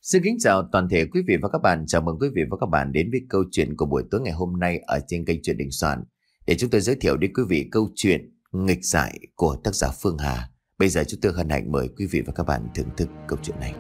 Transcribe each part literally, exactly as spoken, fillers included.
Xin kính chào toàn thể quý vị và các bạn. Chào mừng quý vị và các bạn đến với câu chuyện của buổi tối ngày hôm nay ở trên kênh Chuyện Đình Soạn. Để chúng tôi giới thiệu đến quý vị câu chuyện Nghịch Dại của tác giả Phương Hà. Bây giờ chúng tôi hân hạnh mời quý vị và các bạn thưởng thức câu chuyện này.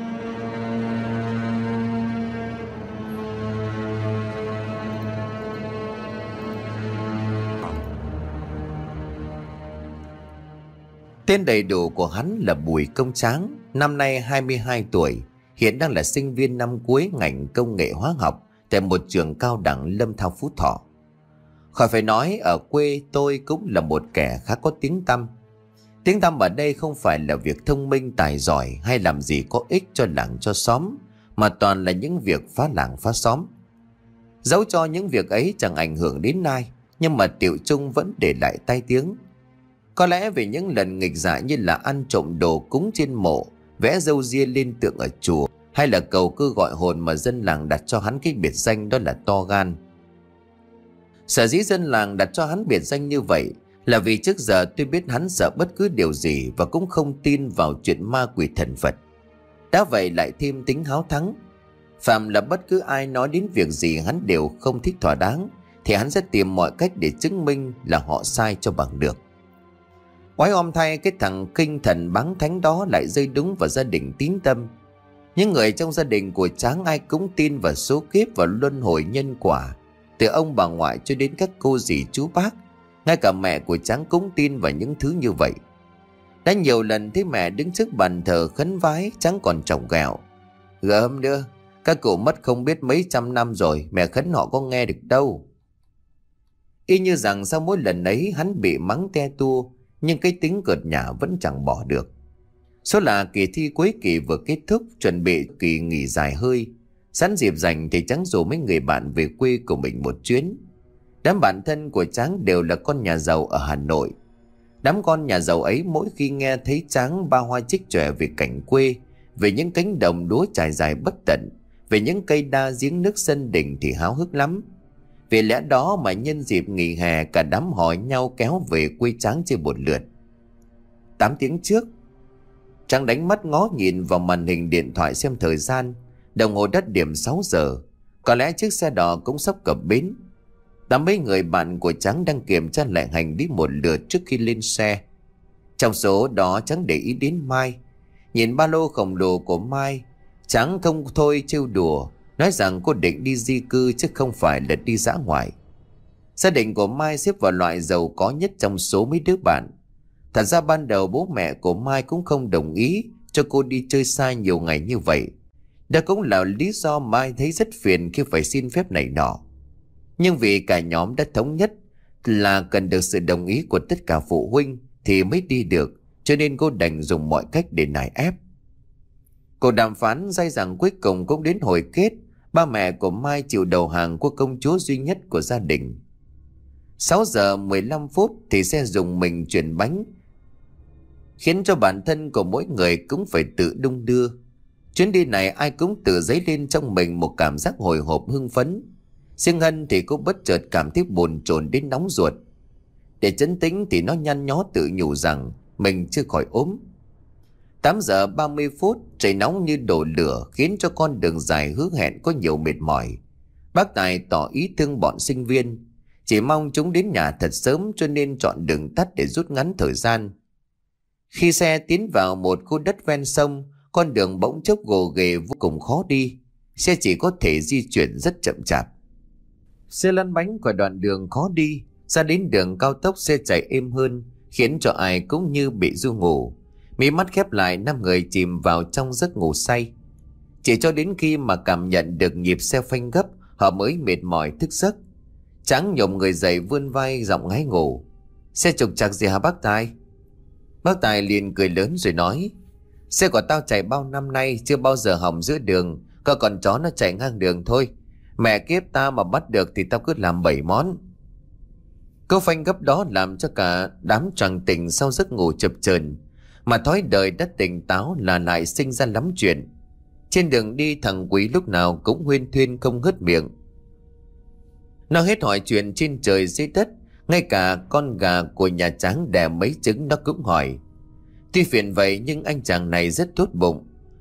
Tên đầy đủ của hắn là Bùi Công Tráng, năm nay hai mươi hai tuổi, hiện đang là sinh viên năm cuối ngành công nghệ hóa học tại một trường cao đẳng Lâm Thao Phú Thọ. Khỏi phải nói, ở quê tôi cũng là một kẻ khá có tiếng tăm. Tiếng tăm ở đây không phải là việc thông minh tài giỏi hay làm gì có ích cho làng cho xóm, mà toàn là những việc phá làng phá xóm. Dẫu cho những việc ấy chẳng ảnh hưởng đến ai, nhưng mà Tiểu Trung vẫn để lại tai tiếng. Có lẽ vì những lần nghịch dại như là ăn trộm đồ cúng trên mộ, vẽ râu ria lên tượng ở chùa, hay là cầu cư gọi hồn mà dân làng đặt cho hắn cái biệt danh đó là to gan. Sở dĩ dân làng đặt cho hắn biệt danh như vậy là vì trước giờ tôi biết hắn sợ bất cứ điều gì và cũng không tin vào chuyện ma quỷ thần Phật. Đã vậy lại thêm tính háo thắng. Phạm là bất cứ ai nói đến việc gì hắn đều không thích thỏa đáng, thì hắn sẽ tìm mọi cách để chứng minh là họ sai cho bằng được. Oái om thay, cái thằng kinh thần báng thánh đó lại rơi đúng vào gia đình tín tâm. Những người trong gia đình của Tráng ai cũng tin vào số kiếp và luân hồi nhân quả. Từ ông bà ngoại cho đến các cô dì chú bác, ngay cả mẹ của Tráng cũng tin vào những thứ như vậy. Đã nhiều lần thấy mẹ đứng trước bàn thờ khấn vái, Tráng còn chọc ghẹo: "Gớm nữa, các cụ mất không biết mấy trăm năm rồi, mẹ khấn họ có nghe được đâu." Y như rằng sau mỗi lần ấy hắn bị mắng te tua, nhưng cái tính cợt nhả vẫn chẳng bỏ được. Số là kỳ thi cuối kỳ vừa kết thúc, chuẩn bị kỳ nghỉ dài hơi. Sẵn dịp rảnh thì Tráng rủ mấy người bạn về quê của mình một chuyến. Đám bạn thân của Tráng đều là con nhà giàu ở Hà Nội. Đám con nhà giàu ấy mỗi khi nghe thấy Tráng ba hoa trích chòe về cảnh quê, về những cánh đồng lúa trải dài bất tận, về những cây đa giếng nước sân đình thì háo hức lắm. Vì lẽ đó mà nhân dịp nghỉ hè, cả đám hỏi nhau kéo về quê Tráng chơi một lượt. Tám tiếng trước, Tráng đánh mắt ngó nhìn vào màn hình điện thoại xem thời gian. Đồng hồ đã điểm sáu giờ. Có lẽ chiếc xe đò cũng sắp cập bến. Tám mấy người bạn của Tráng đang kiểm tra lại hành lý một lượt trước khi lên xe. Trong số đó Tráng để ý đến Mai. Nhìn ba lô khổng lồ của Mai, Tráng không thôi trêu đùa, nói rằng cô định đi di cư chứ không phải là đi dã ngoại. Gia đình của Mai xếp vào loại giàu có nhất trong số mấy đứa bạn. Thật ra ban đầu bố mẹ của Mai cũng không đồng ý cho cô đi chơi xa nhiều ngày như vậy. Đó cũng là lý do Mai thấy rất phiền khi phải xin phép này nọ. Nhưng vì cả nhóm đã thống nhất là cần được sự đồng ý của tất cả phụ huynh thì mới đi được, cho nên cô đành dùng mọi cách để nài ép. Cuộc đàm phán dai dẳng cuối cùng cũng đến hồi kết. Ba mẹ của Mai chịu đầu hàng của công chúa duy nhất của gia đình. Sáu giờ mười lăm phút thì xe dùng mình chuyển bánh, khiến cho bản thân của mỗi người cũng phải tự đung đưa. Chuyến đi này ai cũng tự dấy lên trong mình một cảm giác hồi hộp hưng phấn. Riêng Hân thì cô bất chợt cảm thấy bồn chồn đến nóng ruột. Để trấn tĩnh thì nó nhăn nhó tự nhủ rằng mình chưa khỏi ốm. Tám giờ ba mươi phút, trời nóng như đổ lửa khiến cho con đường dài hứa hẹn có nhiều mệt mỏi. Bác Tài tỏ ý thương bọn sinh viên, chỉ mong chúng đến nhà thật sớm cho nên chọn đường tắt để rút ngắn thời gian. Khi xe tiến vào một khu đất ven sông, con đường bỗng chốc gồ ghề vô cùng khó đi. Xe chỉ có thể di chuyển rất chậm chạp. Xe lăn bánh qua đoạn đường khó đi, ra đến đường cao tốc xe chạy êm hơn, khiến cho ai cũng như bị ru ngủ. Mí mắt khép lại, năm người chìm vào trong giấc ngủ say. Chỉ cho đến khi mà cảm nhận được nhịp xe phanh gấp, họ mới mệt mỏi thức giấc. Tráng nhổm người dậy vươn vai giọng ngáy ngủ: "Xe trục trặc gì hả bác Tài?" Bác Tài liền cười lớn rồi nói: "Xe của tao chạy bao năm nay chưa bao giờ hỏng giữa đường, có con chó nó chạy ngang đường thôi. Mẹ kiếp tao mà bắt được thì tao cứ làm bảy món." Câu phanh gấp đó làm cho cả đám choàng tỉnh sau giấc ngủ chập chờn. Mà thói đời đã tỉnh táo là lại sinh ra lắm chuyện. Trên đường đi thằng Quý lúc nào cũng huyên thuyên không ngớt miệng. Nó hết hỏi chuyện trên trời dưới đất, ngay cả con gà của nhà Tráng đẻ mấy trứng nó cũng hỏi. Tuy phiền vậy nhưng anh chàng này rất tốt bụng.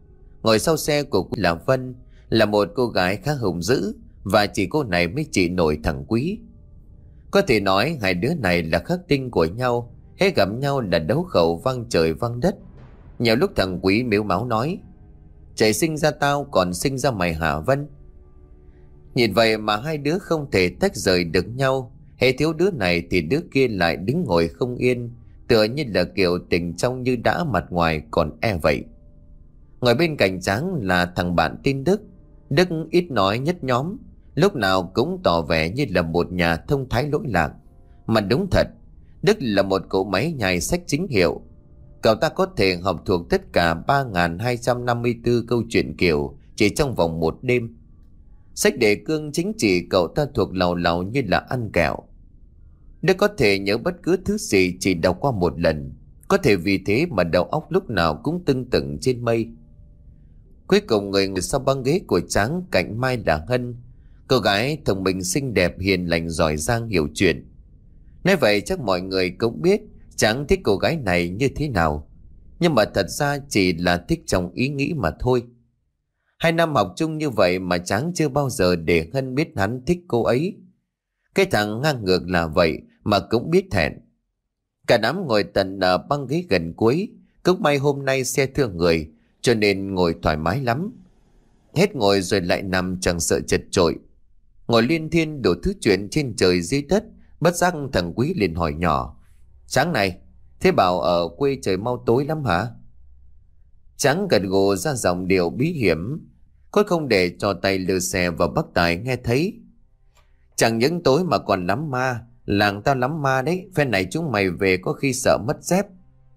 Ngồi sau xe của Quý là Vân, là một cô gái khá hùng dữ, và chỉ cô này mới trị nổi thằng Quý. Có thể nói hai đứa này là khắc tinh của nhau, hết gặp nhau là đấu khẩu vang trời vang đất. Nhiều lúc thằng Quý mếu máu nói: "Trời sinh ra tao còn sinh ra mày hả Vân?" Nhìn vậy mà hai đứa không thể tách rời được nhau. Hễ thiếu đứa này thì đứa kia lại đứng ngồi không yên, tựa như là kiểu tình trong như đã, mặt ngoài còn e vậy. Ngồi bên cạnh Tráng là thằng bạn tên Đức. Đức ít nói nhất nhóm, lúc nào cũng tỏ vẻ như là một nhà thông thái lỗi lạc. Mà đúng thật, Đức là một cậu máy nhai sách chính hiệu. Cậu ta có thể học thuộc tất cả ba nghìn hai trăm năm mươi tư câu chuyện Kiều chỉ trong vòng một đêm. Sách đề cương chính trị cậu ta thuộc làu làu như là ăn kẹo. Đức có thể nhớ bất cứ thứ gì chỉ đọc qua một lần. Có thể vì thế mà đầu óc lúc nào cũng tưng tửng trên mây. Cuối cùng người ngồi sau băng ghế của Tráng cạnh Mai là Hân. Cô gái thông minh xinh đẹp, hiền lành, giỏi giang, hiểu chuyện. Nói vậy chắc mọi người cũng biết Tráng thích cô gái này như thế nào. Nhưng mà thật ra chỉ là thích trong ý nghĩ mà thôi. Hai năm học chung như vậy mà Tráng chưa bao giờ để Hân biết hắn thích cô ấy. Cái thằng ngang ngược là vậy mà cũng biết thẹn. Cả đám ngồi tận ở băng ghế gần cuối. Cũng may hôm nay xe thưa người cho nên ngồi thoải mái lắm. Hết ngồi rồi lại nằm chẳng sợ chật chội. Ngồi liên thiên đủ thứ chuyện trên trời dưới đất. Bất giác thằng Quý liền hỏi nhỏ: "Tráng này, thế bảo ở quê trời mau tối lắm hả?" Tráng gật gù ra giọng điệu bí hiểm. Cô không để cho tay lừa xe và bác Tài nghe thấy: "Chẳng những tối mà còn lắm ma. Làng tao lắm ma đấy. Phen này chúng mày về có khi sợ mất dép."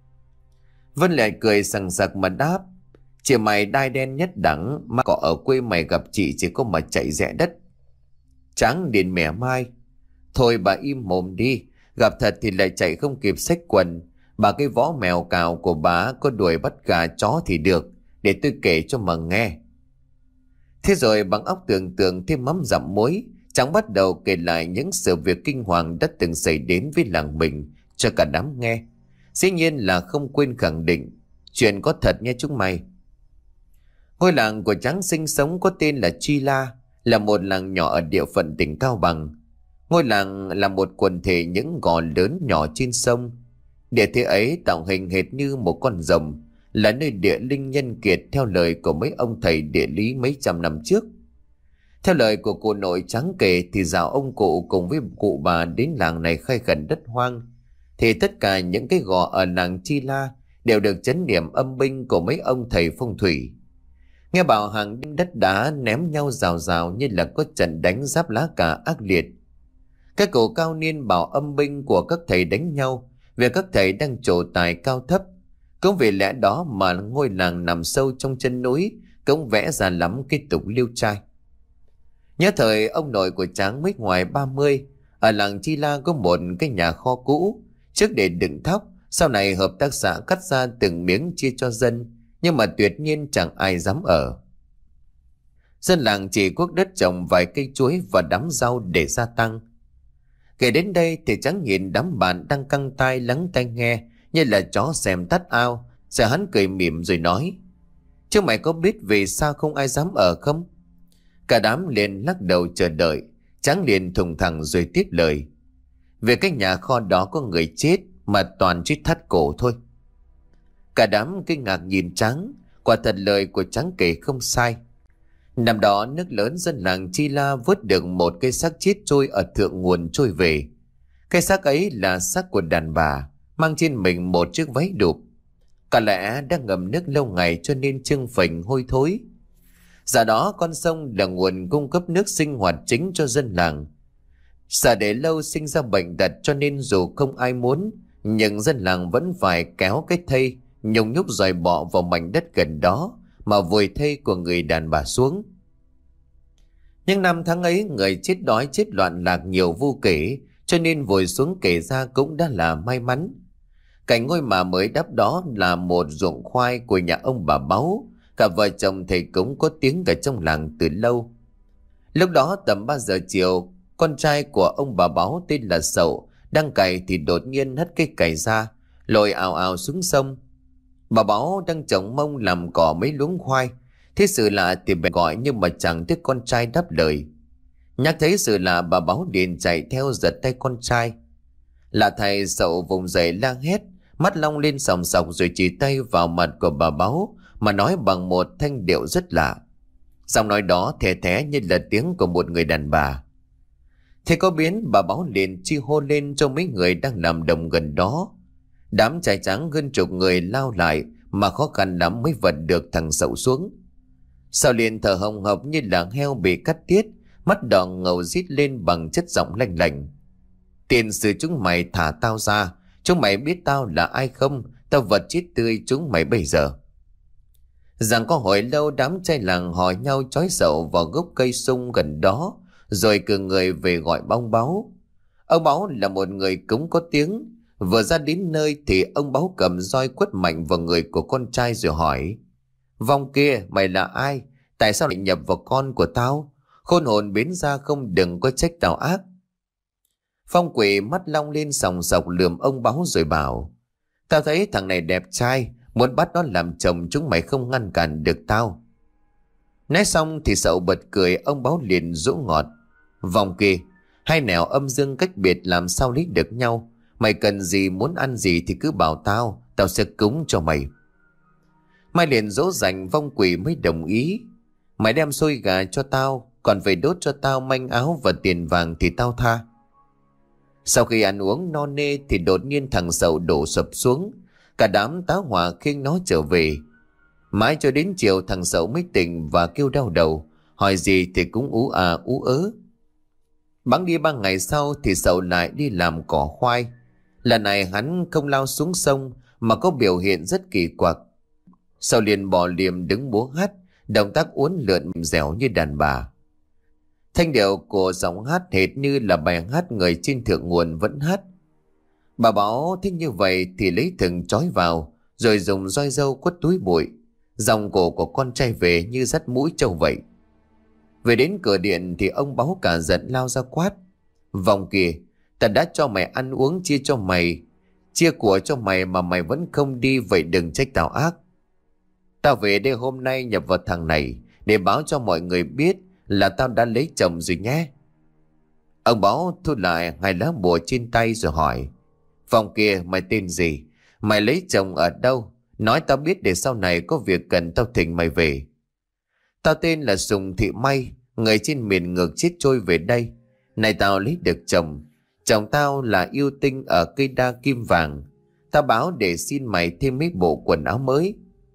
Vân lại cười sằng sặc mà đáp: "Chị mày đai đen nhất đẳng. Mà có ở quê mày gặp chị chỉ có mà chạy rẽ đất." Tráng liền mỉa mai: "Thôi bà im mồm đi. Gặp thật thì lại chạy không kịp xách quần. Bà cái võ mèo cào của bà có đuổi bắt gà chó thì được. Để tôi kể cho mà nghe." Thế rồi bằng óc tưởng tượng thêm mắm dặm muối, Tráng bắt đầu kể lại những sự việc kinh hoàng đã từng xảy đến với làng mình cho cả đám nghe. Dĩ nhiên là không quên khẳng định: "Chuyện có thật nha chúng mày." Ngôi làng của Tráng sinh sống có tên là Chi La, là một làng nhỏ ở địa phận tỉnh Cao Bằng. Ngôi làng là một quần thể những gò lớn nhỏ trên sông. Địa thế ấy tạo hình hệt như một con rồng, là nơi địa linh nhân kiệt theo lời của mấy ông thầy địa lý mấy trăm năm trước. Theo lời của cụ nội Tráng kể thì dạo ông cụ cùng với cụ bà đến làng này khai khẩn đất hoang, thì tất cả những cái gò ở làng Chi La đều được trấn niệm âm binh của mấy ông thầy phong thủy. Nghe bảo hàng đêm đất đá ném nhau rào rào như là có trận đánh giáp lá cà ác liệt. Các cụ cao niên bảo âm binh của các thầy đánh nhau vì các thầy đang trổ tài cao thấp. Cũng vì lẽ đó mà ngôi làng nằm sâu trong chân núi cũng vẽ ra lắm cái tục liêu trai. Nhớ thời ông nội của Tráng mới ngoài ba mươi, ở làng Chi La có một cái nhà kho cũ, trước để đựng thóc, sau này hợp tác xã cắt ra từng miếng chia cho dân, nhưng mà tuyệt nhiên chẳng ai dám ở. Dân làng chỉ cuốc đất trồng vài cây chuối và đám rau để gia tăng. Kể đến đây thì Tráng nhìn đám bạn đang căng tai lắng tai nghe như là chó xem tắt ao, rồi hắn cười mỉm rồi nói: "Chứ mày có biết vì sao không ai dám ở không?" Cả đám liền lắc đầu chờ đợi. Tráng liền thùng thẳng rồi tiếp lời: "Về cái nhà kho đó có người chết, mà toàn chết thắt cổ thôi." Cả đám kinh ngạc nhìn Tráng. Quả thật lời của Tráng kể không sai. Năm đó nước lớn, dân làng Chi La vớt được một cây xác chết trôi ở thượng nguồn trôi về. Cái xác ấy là xác của đàn bà, mang trên mình một chiếc váy đụp. Có lẽ đã ngầm nước lâu ngày cho nên trương phình hôi thối. Giờ đó con sông là nguồn cung cấp nước sinh hoạt chính cho dân làng. Sợ để lâu sinh ra bệnh tật cho nên dù không ai muốn, nhưng dân làng vẫn phải kéo cái thây nhung nhúc dòi bọ vào mảnh đất gần đó mà vùi thây của người đàn bà xuống. Nhưng năm tháng ấy người chết đói chết loạn lạc nhiều vô kể, cho nên vùi xuống kể ra cũng đã là may mắn. Cạnh ngôi mả mới đắp đó là một ruộng khoai của nhà ông bà Báu. Cả vợ chồng thầy cũng có tiếng cả trong làng từ lâu. Lúc đó tầm ba giờ chiều, con trai của ông bà Báu tên là Sậu đang cày thì đột nhiên hất cây cày ra, lội ào ào xuống sông. Bà Báu đang trồng mông làm cỏ mấy luống khoai, Thế sự lạ thì bèn gọi nhưng mà chẳng thấy con trai đáp lời. Nhắc thấy sự lạ, bà Báo liền chạy theo giật tay con trai. Lạ thầy Sậu vùng dậy la hét, mắt long lên sòng sọc rồi chỉ tay vào mặt của bà Báo mà nói bằng một thanh điệu rất lạ. Giọng nói đó thè thé như là tiếng của một người đàn bà. Thế có biến, bà Báo liền chi hô lên cho mấy người đang nằm đồng gần đó. Đám trai trắng hơn chục người lao lại mà khó khăn lắm mới vật được thằng Sậu xuống. Sao liền thở hồng hộc như là heo bị cắt tiết, mắt đỏ ngầu rít lên bằng chất giọng lanh lành. Tiền sử chúng mày thả tao ra, chúng mày biết tao là ai không? Tao vật chết tươi chúng mày bây giờ. Rằng có hồi lâu đám trai làng hỏi nhau trói Sậu vào gốc cây sung gần đó, rồi cử người về gọi ông Báo. Ông Báo là một người cũng có tiếng. Vừa ra đến nơi thì ông Báo cầm roi quất mạnh vào người của con trai rồi hỏi: Vong kia, mày là ai? Tại sao lại nhập vào con của tao? Khôn hồn biến ra không, đừng có trách tao ác. Phong quỷ mắt long lên sòng sọc lườm ông Báo rồi bảo: Tao thấy thằng này đẹp trai, muốn bắt nó làm chồng chúng mày không ngăn cản được tao. Nói xong thì Sậu bật cười, ông Báo liền dỗ ngọt: Vong kia, hai nẻo âm dương cách biệt làm sao lấy được nhau? Mày cần gì, muốn ăn gì thì cứ bảo tao, tao sẽ cúng cho mày. Mai liền dỗ dành, vong quỷ mới đồng ý. Mày đem xôi gà cho tao, còn phải đốt cho tao manh áo và tiền vàng thì tao tha. Sau khi ăn uống no nê thì đột nhiên thằng Sậu đổ sập xuống. Cả đám tá hỏa khiêng nó trở về. Mãi cho đến chiều thằng Sậu mới tỉnh và kêu đau đầu, hỏi gì thì cũng ú à ú ớ. Bẵng đi ba ngày sau thì Sậu lại đi làm cỏ khoai. Lần này hắn không lao xuống sông mà có biểu hiện rất kỳ quặc. Sậu liền bò liềm đứng múa hát, động tác uốn lượn dẻo như đàn bà. Thanh điệu của giọng hát hệt như là bài hát người trên thượng nguồn vẫn hát. Bà Báo thích như vậy thì lấy thừng trói vào, rồi dùng roi râu quất túi bụi. Dòng cổ của con trai về như dắt mũi trâu vậy. Về đến cửa điện thì ông Báo cả giận lao ra quát: Vong kìa, ta đã cho mày ăn uống, chia cho mày, chia của cho mày mà mày vẫn không đi, vậy đừng trách tao ác. Tao về đây hôm nay nhập vào thằng này để báo cho mọi người biết là tao đã lấy chồng rồi nhé. Ông Báo thu lại hai lá bùa trên tay rồi hỏi: Vong kia, mày tên gì? Mày lấy chồng ở đâu? Nói tao biết để sau này có việc cần tao thỉnh mày về. Tao tên là Sùng Thị May, người trên miền ngược chết trôi về đây. Này tao lấy được chồng. Chồng tao là yêu tinh ở cây đa kim vàng. Tao báo để xin mày thêm mấy bộ quần áo mới.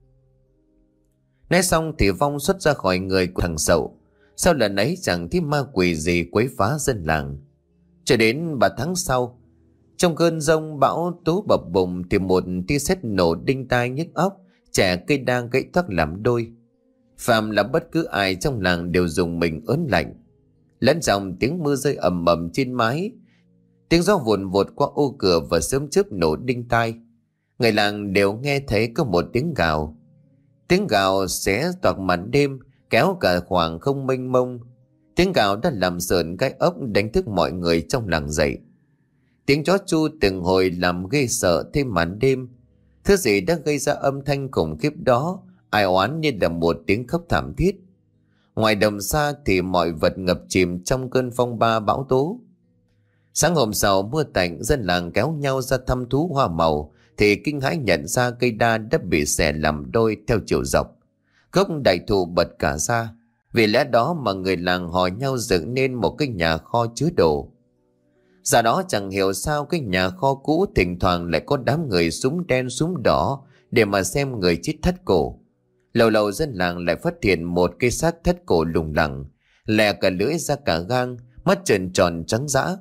Nói xong thì Vong xuất ra khỏi người của thằng Sậu. Sau lần ấy chẳng thấy ma quỷ gì quấy phá dân làng. Cho đến ba tháng sau, trong cơn giông bão tố bập bùng thì một tia sét nổ đinh tai nhức óc, trẻ cây đang gãy thoát làm đôi. Phàm là bất cứ ai trong làng đều dùng mình ớn lạnh. Lẫn dòng tiếng mưa rơi ầm ầm trên mái, tiếng gió vụn vụt qua ô cửa và sớm chớp nổ đinh tai. Người làng đều nghe thấy có một tiếng gào. Tiếng gào xé toạc màn đêm, kéo cả khoảng không mênh mông. Tiếng gào đã làm sờn cái ốc, đánh thức mọi người trong làng dậy. Tiếng chó chu từng hồi làm ghê sợ thêm màn đêm. Thứ gì đã gây ra âm thanh khủng khiếp đó, ai oán như là một tiếng khóc thảm thiết. Ngoài đồng xa thì mọi vật ngập chìm trong cơn phong ba bão tố. Sáng hôm sau mưa tạnh, dân làng kéo nhau ra thăm thú hoa màu thì kinh hãi nhận ra cây đa đã bị xẻ làm đôi theo chiều dọc. Gốc đại thụ bật cả ra. Vì lẽ đó mà người làng hò nhau dựng nên một cái nhà kho chứa đồ. Giờ đó chẳng hiểu sao cái nhà kho cũ thỉnh thoảng lại có đám người súng đen súng đỏ để mà xem người chết thắt cổ. Lâu lâu dân làng lại phát hiện một cây xác thắt cổ lủng lẳng, lè cả lưỡi ra cả gang, mắt trợn tròn trắng dã.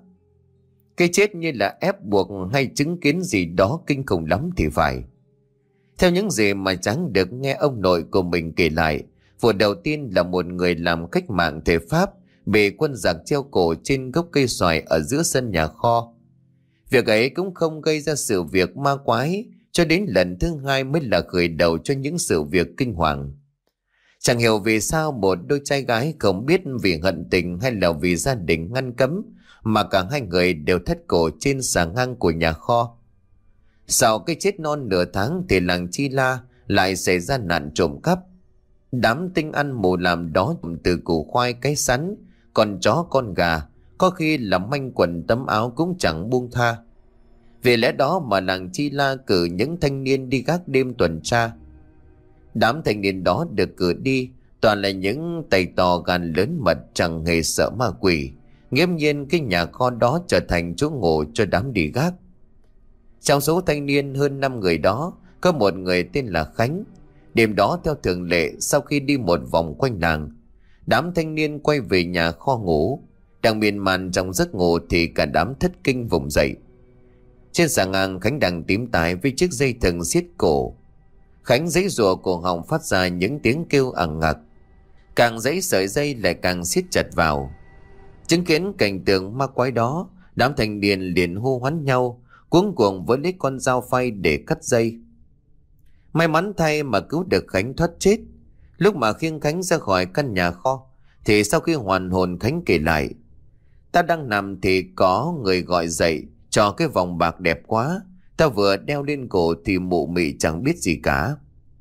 Cái chết như là ép buộc hay chứng kiến gì đó kinh khủng lắm thì phải. Theo những gì mà Trắng được nghe ông nội của mình kể lại, vụ đầu tiên là một người làm cách mạng thể Pháp bị quân giặc treo cổ trên gốc cây xoài ở giữa sân nhà kho. Việc ấy cũng không gây ra sự việc ma quái, cho đến lần thứ hai mới là khởi đầu cho những sự việc kinh hoàng. Chẳng hiểu vì sao một đôi trai gái không biết vì hận tình hay là vì gia đình ngăn cấm mà cả hai người đều thắt cổ trên xà ngang của nhà kho. Sau cái chết non nửa tháng thì làng Chi La lại xảy ra nạn trộm cắp. Đám tinh ăn mù làm đó từ củ khoai cái sắn, con chó con gà, có khi là manh quần tấm áo cũng chẳng buông tha. Vì lẽ đó mà làng Chi La cử những thanh niên đi gác đêm tuần tra. Đám thanh niên đó được cử đi toàn là những tay to gan lớn mật, chẳng hề sợ ma quỷ. Nghiễm nhiên cái nhà kho đó trở thành chỗ ngủ cho đám đi gác. Trong số thanh niên hơn năm người đó, có một người tên là Khánh. Đêm đó theo thường lệ, sau khi đi một vòng quanh làng, đám thanh niên quay về nhà kho ngủ. Đang miên man trong giấc ngủ thì cả đám thất kinh vùng dậy. Trên xà ngang, Khánh đang tím tái với chiếc dây thừng xiết cổ. Khánh giãy giụa, cổ họng phát ra những tiếng kêu ẳng ngặc. Càng giãy sợi dây lại càng siết chặt vào. Chứng kiến cảnh tượng ma quái đó, đám thanh niên liền hô hoán nhau, cuống cuồng với lấy con dao phay để cắt dây. May mắn thay mà cứu được Khánh thoát chết. Lúc mà khiêng Khánh ra khỏi căn nhà kho, thì sau khi hoàn hồn, Khánh kể lại: ta đang nằm thì có người gọi dậy, cho cái vòng bạc đẹp quá. Ta vừa đeo lên cổ thì mụ mị chẳng biết gì cả.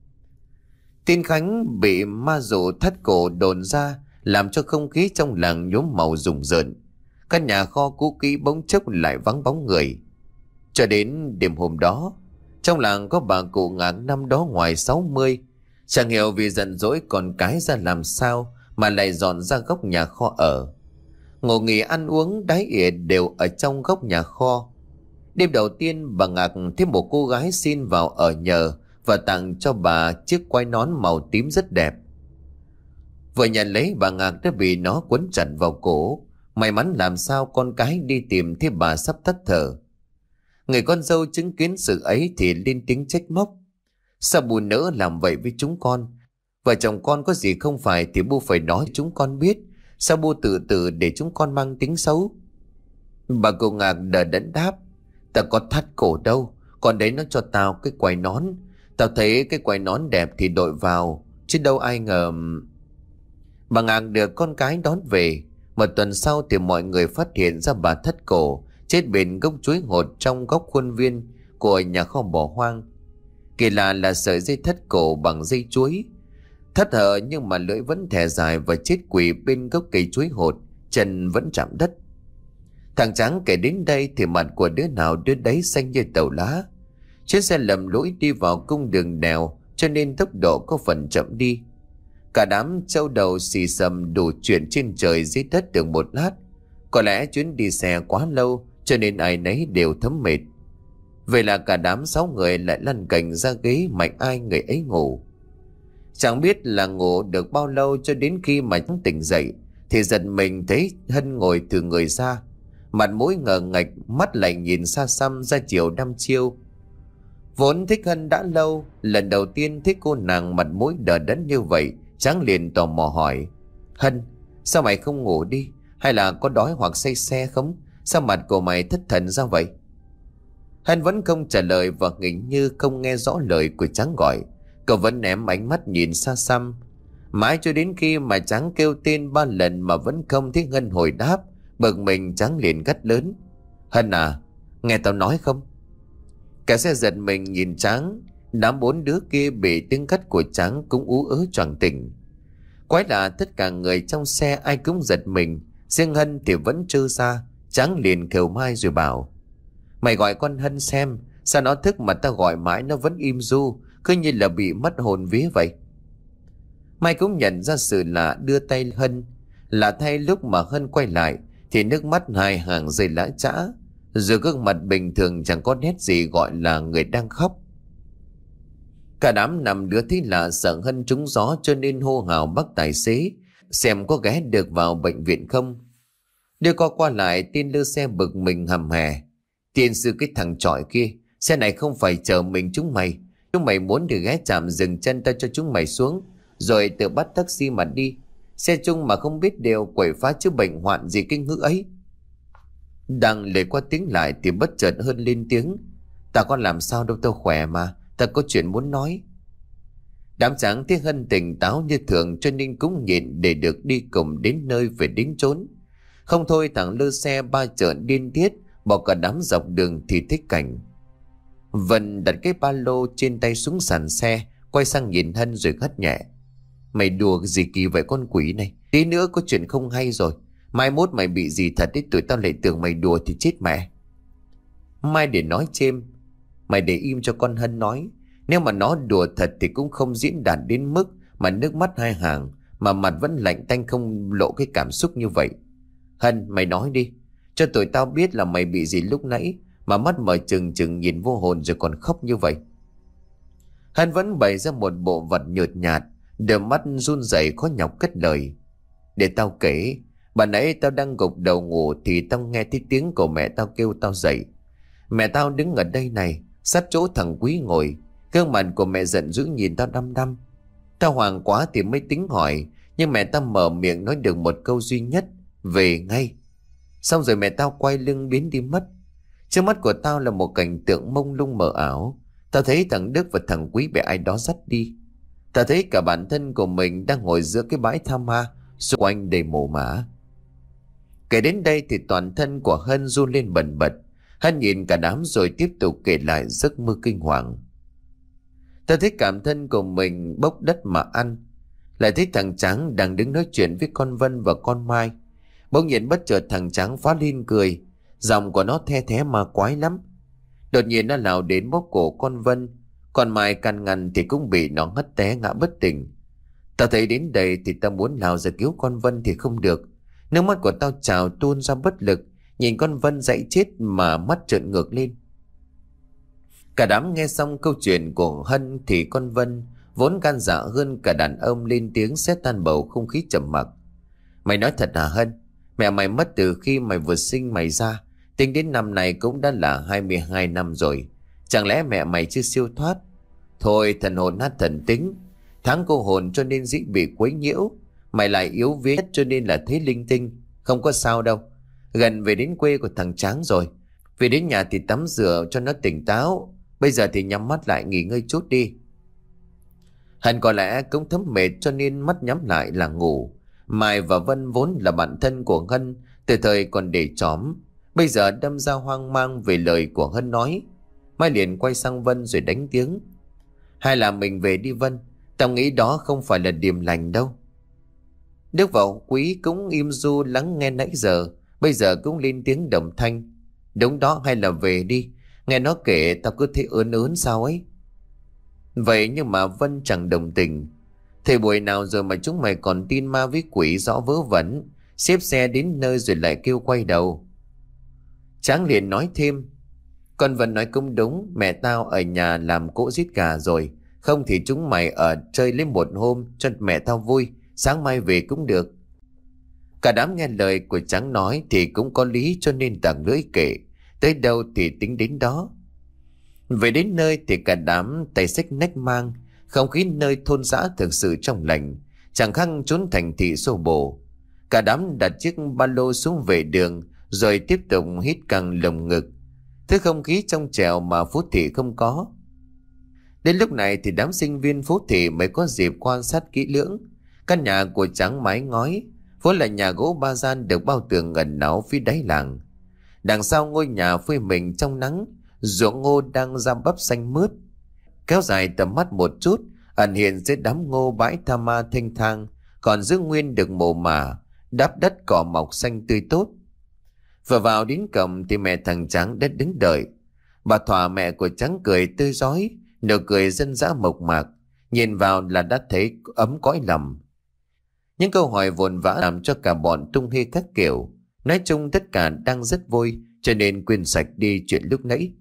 Tin Khánh bị ma dụ thắt cổ đồn ra, làm cho không khí trong làng nhuốm màu rùng rợn. Căn nhà kho cũ kỹ bỗng chốc lại vắng bóng người. Cho đến đêm hôm đó, trong làng có bà cụ Ngạc năm đó ngoài sáu mươi. Chẳng hiểu vì giận dỗi con cái ra làm sao mà lại dọn ra góc nhà kho ở. Ngủ nghỉ ăn uống đái ỉa đều ở trong góc nhà kho. Đêm đầu tiên, bà Ngạc thấy một cô gái xin vào ở nhờ và tặng cho bà chiếc quai nón màu tím rất đẹp. Vừa nhận lấy, bà Ngạc đã bị nó quấn chặt vào cổ. May mắn làm sao con cái đi tìm thấy bà sắp tắt thở. Người con dâu chứng kiến sự ấy thì lên tiếng trách móc: sao bù nỡ làm vậy với chúng con? Vợ chồng con có gì không phải thì bu phải nói chúng con biết. Sao bu tự tử để chúng con mang tiếng xấu? Bà cụ Ngạc đờ đẫn đáp: ta có thắt cổ đâu, còn đấy nó cho tao cái quai nón. Tao thấy cái quai nón đẹp thì đội vào, chứ đâu ai ngờ. Bà Ngạc được con cái đón về. Một tuần sau thì mọi người phát hiện ra bà thắt cổ, chết bên gốc chuối hột trong góc khuôn viên của nhà kho bỏ hoang. Kỳ lạ là sợi dây thắt cổ bằng dây chuối. Thắt hở nhưng mà lưỡi vẫn thè dài và chết quỳ bên gốc cây chuối hột, chân vẫn chạm đất. Thằng Tráng kể đến đây thì mặt của đứa nào đứa đấy xanh như tàu lá. Chiếc xe lầm lũi đi vào cung đường đèo, cho nên tốc độ có phần chậm đi. Cả đám trâu đầu xì xầm đủ chuyện trên trời dưới đất được một lát. Có lẽ chuyến đi xe quá lâu cho nên ai nấy đều thấm mệt. Vậy là cả đám sáu người lại lăn cành ra ghế mạnh ai người ấy ngủ. Chẳng biết là ngủ được bao lâu, cho đến khi mà tỉnh dậy thì giật mình thấy Hân ngồi thừ người ra, mặt mũi ngờ ngạch, mắt lại nhìn xa xăm ra chiều đăm chiêu. Vốn thích Hân đã lâu, lần đầu tiên thấy cô nàng mặt mũi đờ đẫn như vậy, Tráng liền tò mò hỏi: Hân, sao mày không ngủ đi? Hay là có đói hoặc say xe không? Sao mặt của mày thất thần ra vậy? Hân vẫn không trả lời và hình như không nghe rõ lời của Tráng gọi. Cậu vẫn ném ánh mắt nhìn xa xăm. Mãi cho đến khi mà Tráng kêu tên ba lần mà vẫn không thấy Hân hồi đáp, bực mình Tráng liền gắt lớn: Hân à, nghe tao nói không? Cả xe giật mình nhìn Tráng. Đám bốn đứa kia bị tiếng gắt của Tráng cũng ú ớ choàng tỉnh. Quái lạ, tất cả người trong xe ai cũng giật mình, riêng Hân thì vẫn trơ ra. Tráng liền khều mai rồi bảo: Mày gọi con Hân xem, sao nó thức mà tao gọi mãi nó vẫn im ru, cứ như là bị mất hồn vía vậy. Mai cũng nhận ra sự lạ, đưa tay Hân. Lạ thay, lúc mà Hân quay lại thì nước mắt hai hàng rơi lã chã, rồi gương mặt bình thường chẳng có nét gì gọi là người đang khóc. Cả đám nằm đứa thấy lạ, sợ Hân trúng gió cho nên hô hào bắt tài xế xem có ghé được vào bệnh viện không. Đưa co qua lại, tên lơ xe bực mình hầm hè: Tiên sư cái thằng chọi kia, xe này không phải chờ mình chúng mày. Chúng mày muốn được ghé chạm dừng chân, ta cho chúng mày xuống, rồi tự bắt taxi mà đi. Xe chung mà không biết điều, quậy phá chứ bệnh hoạn gì kinh ngữ ấy. Đang lời qua tiếng lại thì bất chợt Hân lên tiếng: Ta có làm sao đâu, tao khỏe mà, ta có chuyện muốn nói. Đám Tráng thấy Hân tỉnh táo như thường cho nên cũng nhịn để được đi cùng đến nơi về đến chốn. Không thôi thằng lơ xe ba trợn điên tiết bỏ cả đám dọc đường thì thích cảnh. Vân đặt cái ba lô trên tay xuống sàn xe, quay sang nhìn Hân rồi gắt nhẹ: Mày đùa gì kỳ vậy con quỷ này? Tí nữa có chuyện không hay rồi. Mai mốt mày bị gì thật ấy, tụi tao lại tưởng mày đùa thì chết mẹ. Mai để nói chêm. Mày để im cho con Hân nói. Nếu mà nó đùa thật thì cũng không diễn đạt đến mức mà nước mắt hai hàng, mà mặt vẫn lạnh tanh, không lộ cái cảm xúc như vậy. Hân, mày nói đi, cho tụi tao biết là mày bị gì lúc nãy mà mắt mở trừng trừng nhìn vô hồn rồi còn khóc như vậy. Hân vẫn bày ra một bộ vật nhợt nhạt, đôi mắt run rẩy khó nhọc cất lời. Để tao kể. Bà nãy tao đang gục đầu ngủ thì tao nghe thấy tiếng của mẹ tao kêu tao dậy. Mẹ tao đứng ở đây này, sát chỗ thằng Quý ngồi. Gương mặt của mẹ giận dữ nhìn tao đăm đăm. Tao hoảng quá thì mới tính hỏi, nhưng mẹ tao mở miệng nói được một câu duy nhất: về ngay. Xong rồi mẹ tao quay lưng biến đi mất. Trước mắt của tao là một cảnh tượng mông lung mờ ảo. Tao thấy thằng Đức và thằng Quý bị ai đó dắt đi. Tao thấy cả bản thân của mình đang ngồi giữa cái bãi tha ma, xung quanh đầy mồ mả. Kể đến đây thì toàn thân của Hân run lên bần bật. Hân nhìn cả đám rồi tiếp tục kể lại giấc mơ kinh hoàng. Tao thấy cảm thân của mình bốc đất mà ăn. Lại thấy thằng Tráng đang đứng nói chuyện với con Vân và con Mai. Bỗng nhiên bất chợt thằng Tráng phá lên cười. Giọng của nó the thé mà quái lắm. Đột nhiên nó lao đến bóp cổ con Vân. Còn Mai can ngăn thì cũng bị nó hất té ngã bất tỉnh. Tao thấy đến đây thì tao muốn lao ra cứu con Vân thì không được. Nước mắt của tao trào tuôn ra bất lực. Nhìn con Vân dãy chết mà mắt trợn ngược lên. Cả đám nghe xong câu chuyện của Hân thì con Vân vốn gan dạ hơn cả đàn ông lên tiếng xé tan bầu không khí trầm mặc. Mày nói thật hả Hân? Mẹ mày mất từ khi mày vừa sinh mày ra. Tính đến năm này cũng đã là hai mươi hai năm rồi. Chẳng lẽ mẹ mày chưa siêu thoát? Thôi thần hồn nát thần tính. Tháng cô hồn cho nên dĩ bị quấy nhiễu. Mày lại yếu vía nhất cho nên là thấy linh tinh. Không có sao đâu. Gần về đến quê của thằng Tráng rồi. Về đến nhà thì tắm rửa cho nó tỉnh táo. Bây giờ thì nhắm mắt lại nghỉ ngơi chút đi. Hân có lẽ cũng thấm mệt cho nên mắt nhắm lại là ngủ. Mai và Vân vốn là bạn thân của Hân từ thời còn để chóm, bây giờ đâm ra hoang mang về lời của Hân nói. Mai liền quay sang Vân rồi đánh tiếng: hay là mình về đi Vân, tao nghĩ đó không phải là điềm lành đâu. Đức và Quý cũng im ru lắng nghe nãy giờ, bây giờ cũng lên tiếng đồng thanh: đúng đó, hay là về đi. Nghe nó kể tao cứ thấy ớn ớn sao ấy. Vậy nhưng mà Vân chẳng đồng tình. Thời buổi nào rồi mà chúng mày còn tin ma với quỷ rõ vớ vẩn. Xếp xe đến nơi rồi lại kêu quay đầu. Tráng liền nói thêm: con Vân nói cũng đúng. Mẹ tao ở nhà làm cỗ giết gà rồi. Không thì chúng mày ở chơi lấy một hôm cho mẹ tao vui. Sáng mai về cũng được. Cả đám nghe lời của Tráng nói thì cũng có lý, cho nên tặng lưỡi kể. Tới đâu thì tính đến đó. Về đến nơi thì cả đám tay xách nách mang. Không khí nơi thôn xã thực sự trong lành, chẳng khác trốn thành thị xô bồ. Cả đám đặt chiếc ba lô xuống vệ đường rồi tiếp tục hít căng lồng ngực. Thứ không khí trong trẻo mà Phú Thị không có. Đến lúc này thì đám sinh viên Phú Thị mới có dịp quan sát kỹ lưỡng. Căn nhà của Tráng mái ngói, vốn là nhà gỗ ba gian được bao tường ngần náu phía đáy làng. Đằng sau ngôi nhà phơi mình trong nắng, ruộng ngô đang ra bắp xanh mướt. Kéo dài tầm mắt một chút, ẩn hiện dưới đám ngô bãi tha ma thênh thang, còn giữ nguyên được mồ mả, đáp đất cỏ mọc xanh tươi tốt. Vừa vào đến cổng thì mẹ thằng Tráng đã đứng đợi. Bà Thỏa mẹ của Tráng cười tươi rói, nụ cười dân dã mộc mạc, nhìn vào là đã thấy ấm cõi lòng. Những câu hỏi vồn vã làm cho cả bọn tung hê các kiểu. Nói chung tất cả đang rất vui, cho nên quên sạch đi chuyện lúc nãy.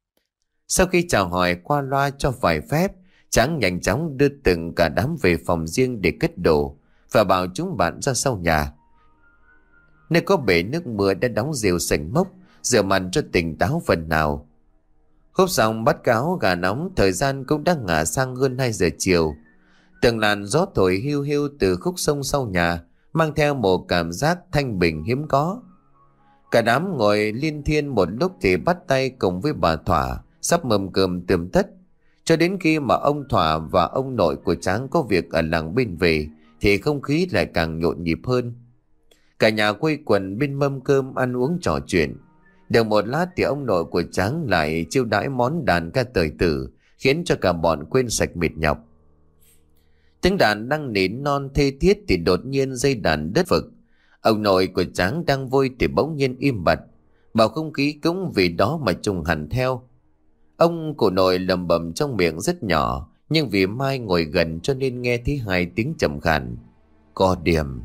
Sau khi chào hỏi qua loa cho vài phép, Tráng nhanh chóng đưa từng cả đám về phòng riêng để cất đồ và bảo chúng bạn ra sau nhà, nơi có bể nước mưa đã đóng rìu sành mốc, rửa mặt cho tỉnh táo phần nào. Húp xong bát cáo gà nóng, thời gian cũng đã ngả sang hơn hai giờ chiều. Từng làn gió thổi hiu hiu từ khúc sông sau nhà, mang theo một cảm giác thanh bình hiếm có. Cả đám ngồi liên thiên một lúc thì bắt tay cùng với bà Thỏa sắp mâm cơm tươm tất. Cho đến khi mà ông Thỏa và ông nội của Tráng có việc ở làng bên về thì không khí lại càng nhộn nhịp hơn. Cả nhà quây quần bên mâm cơm ăn uống trò chuyện. Được một lát thì ông nội của Tráng lại chiêu đãi món đàn ca tời tử, khiến cho cả bọn quên sạch mệt nhọc. Tiếng đàn đang nỉ non thê thiết thì đột nhiên dây đàn đứt vực. Ông nội của Tráng đang vui thì bỗng nhiên im bặt. Bầu không khí cũng vì đó mà trùng hẳn theo. Ông cụ nội lầm bầm trong miệng rất nhỏ, nhưng vì Mai ngồi gần cho nên nghe thấy hai tiếng trầm khàn. Có điểm.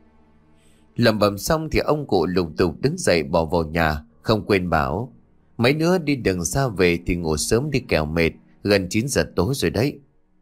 Lầm bầm xong thì ông cụ lục tục đứng dậy bỏ vào nhà, không quên bảo: mấy đứa đi đường xa về thì ngủ sớm đi kẻo mệt, gần chín giờ tối rồi đấy.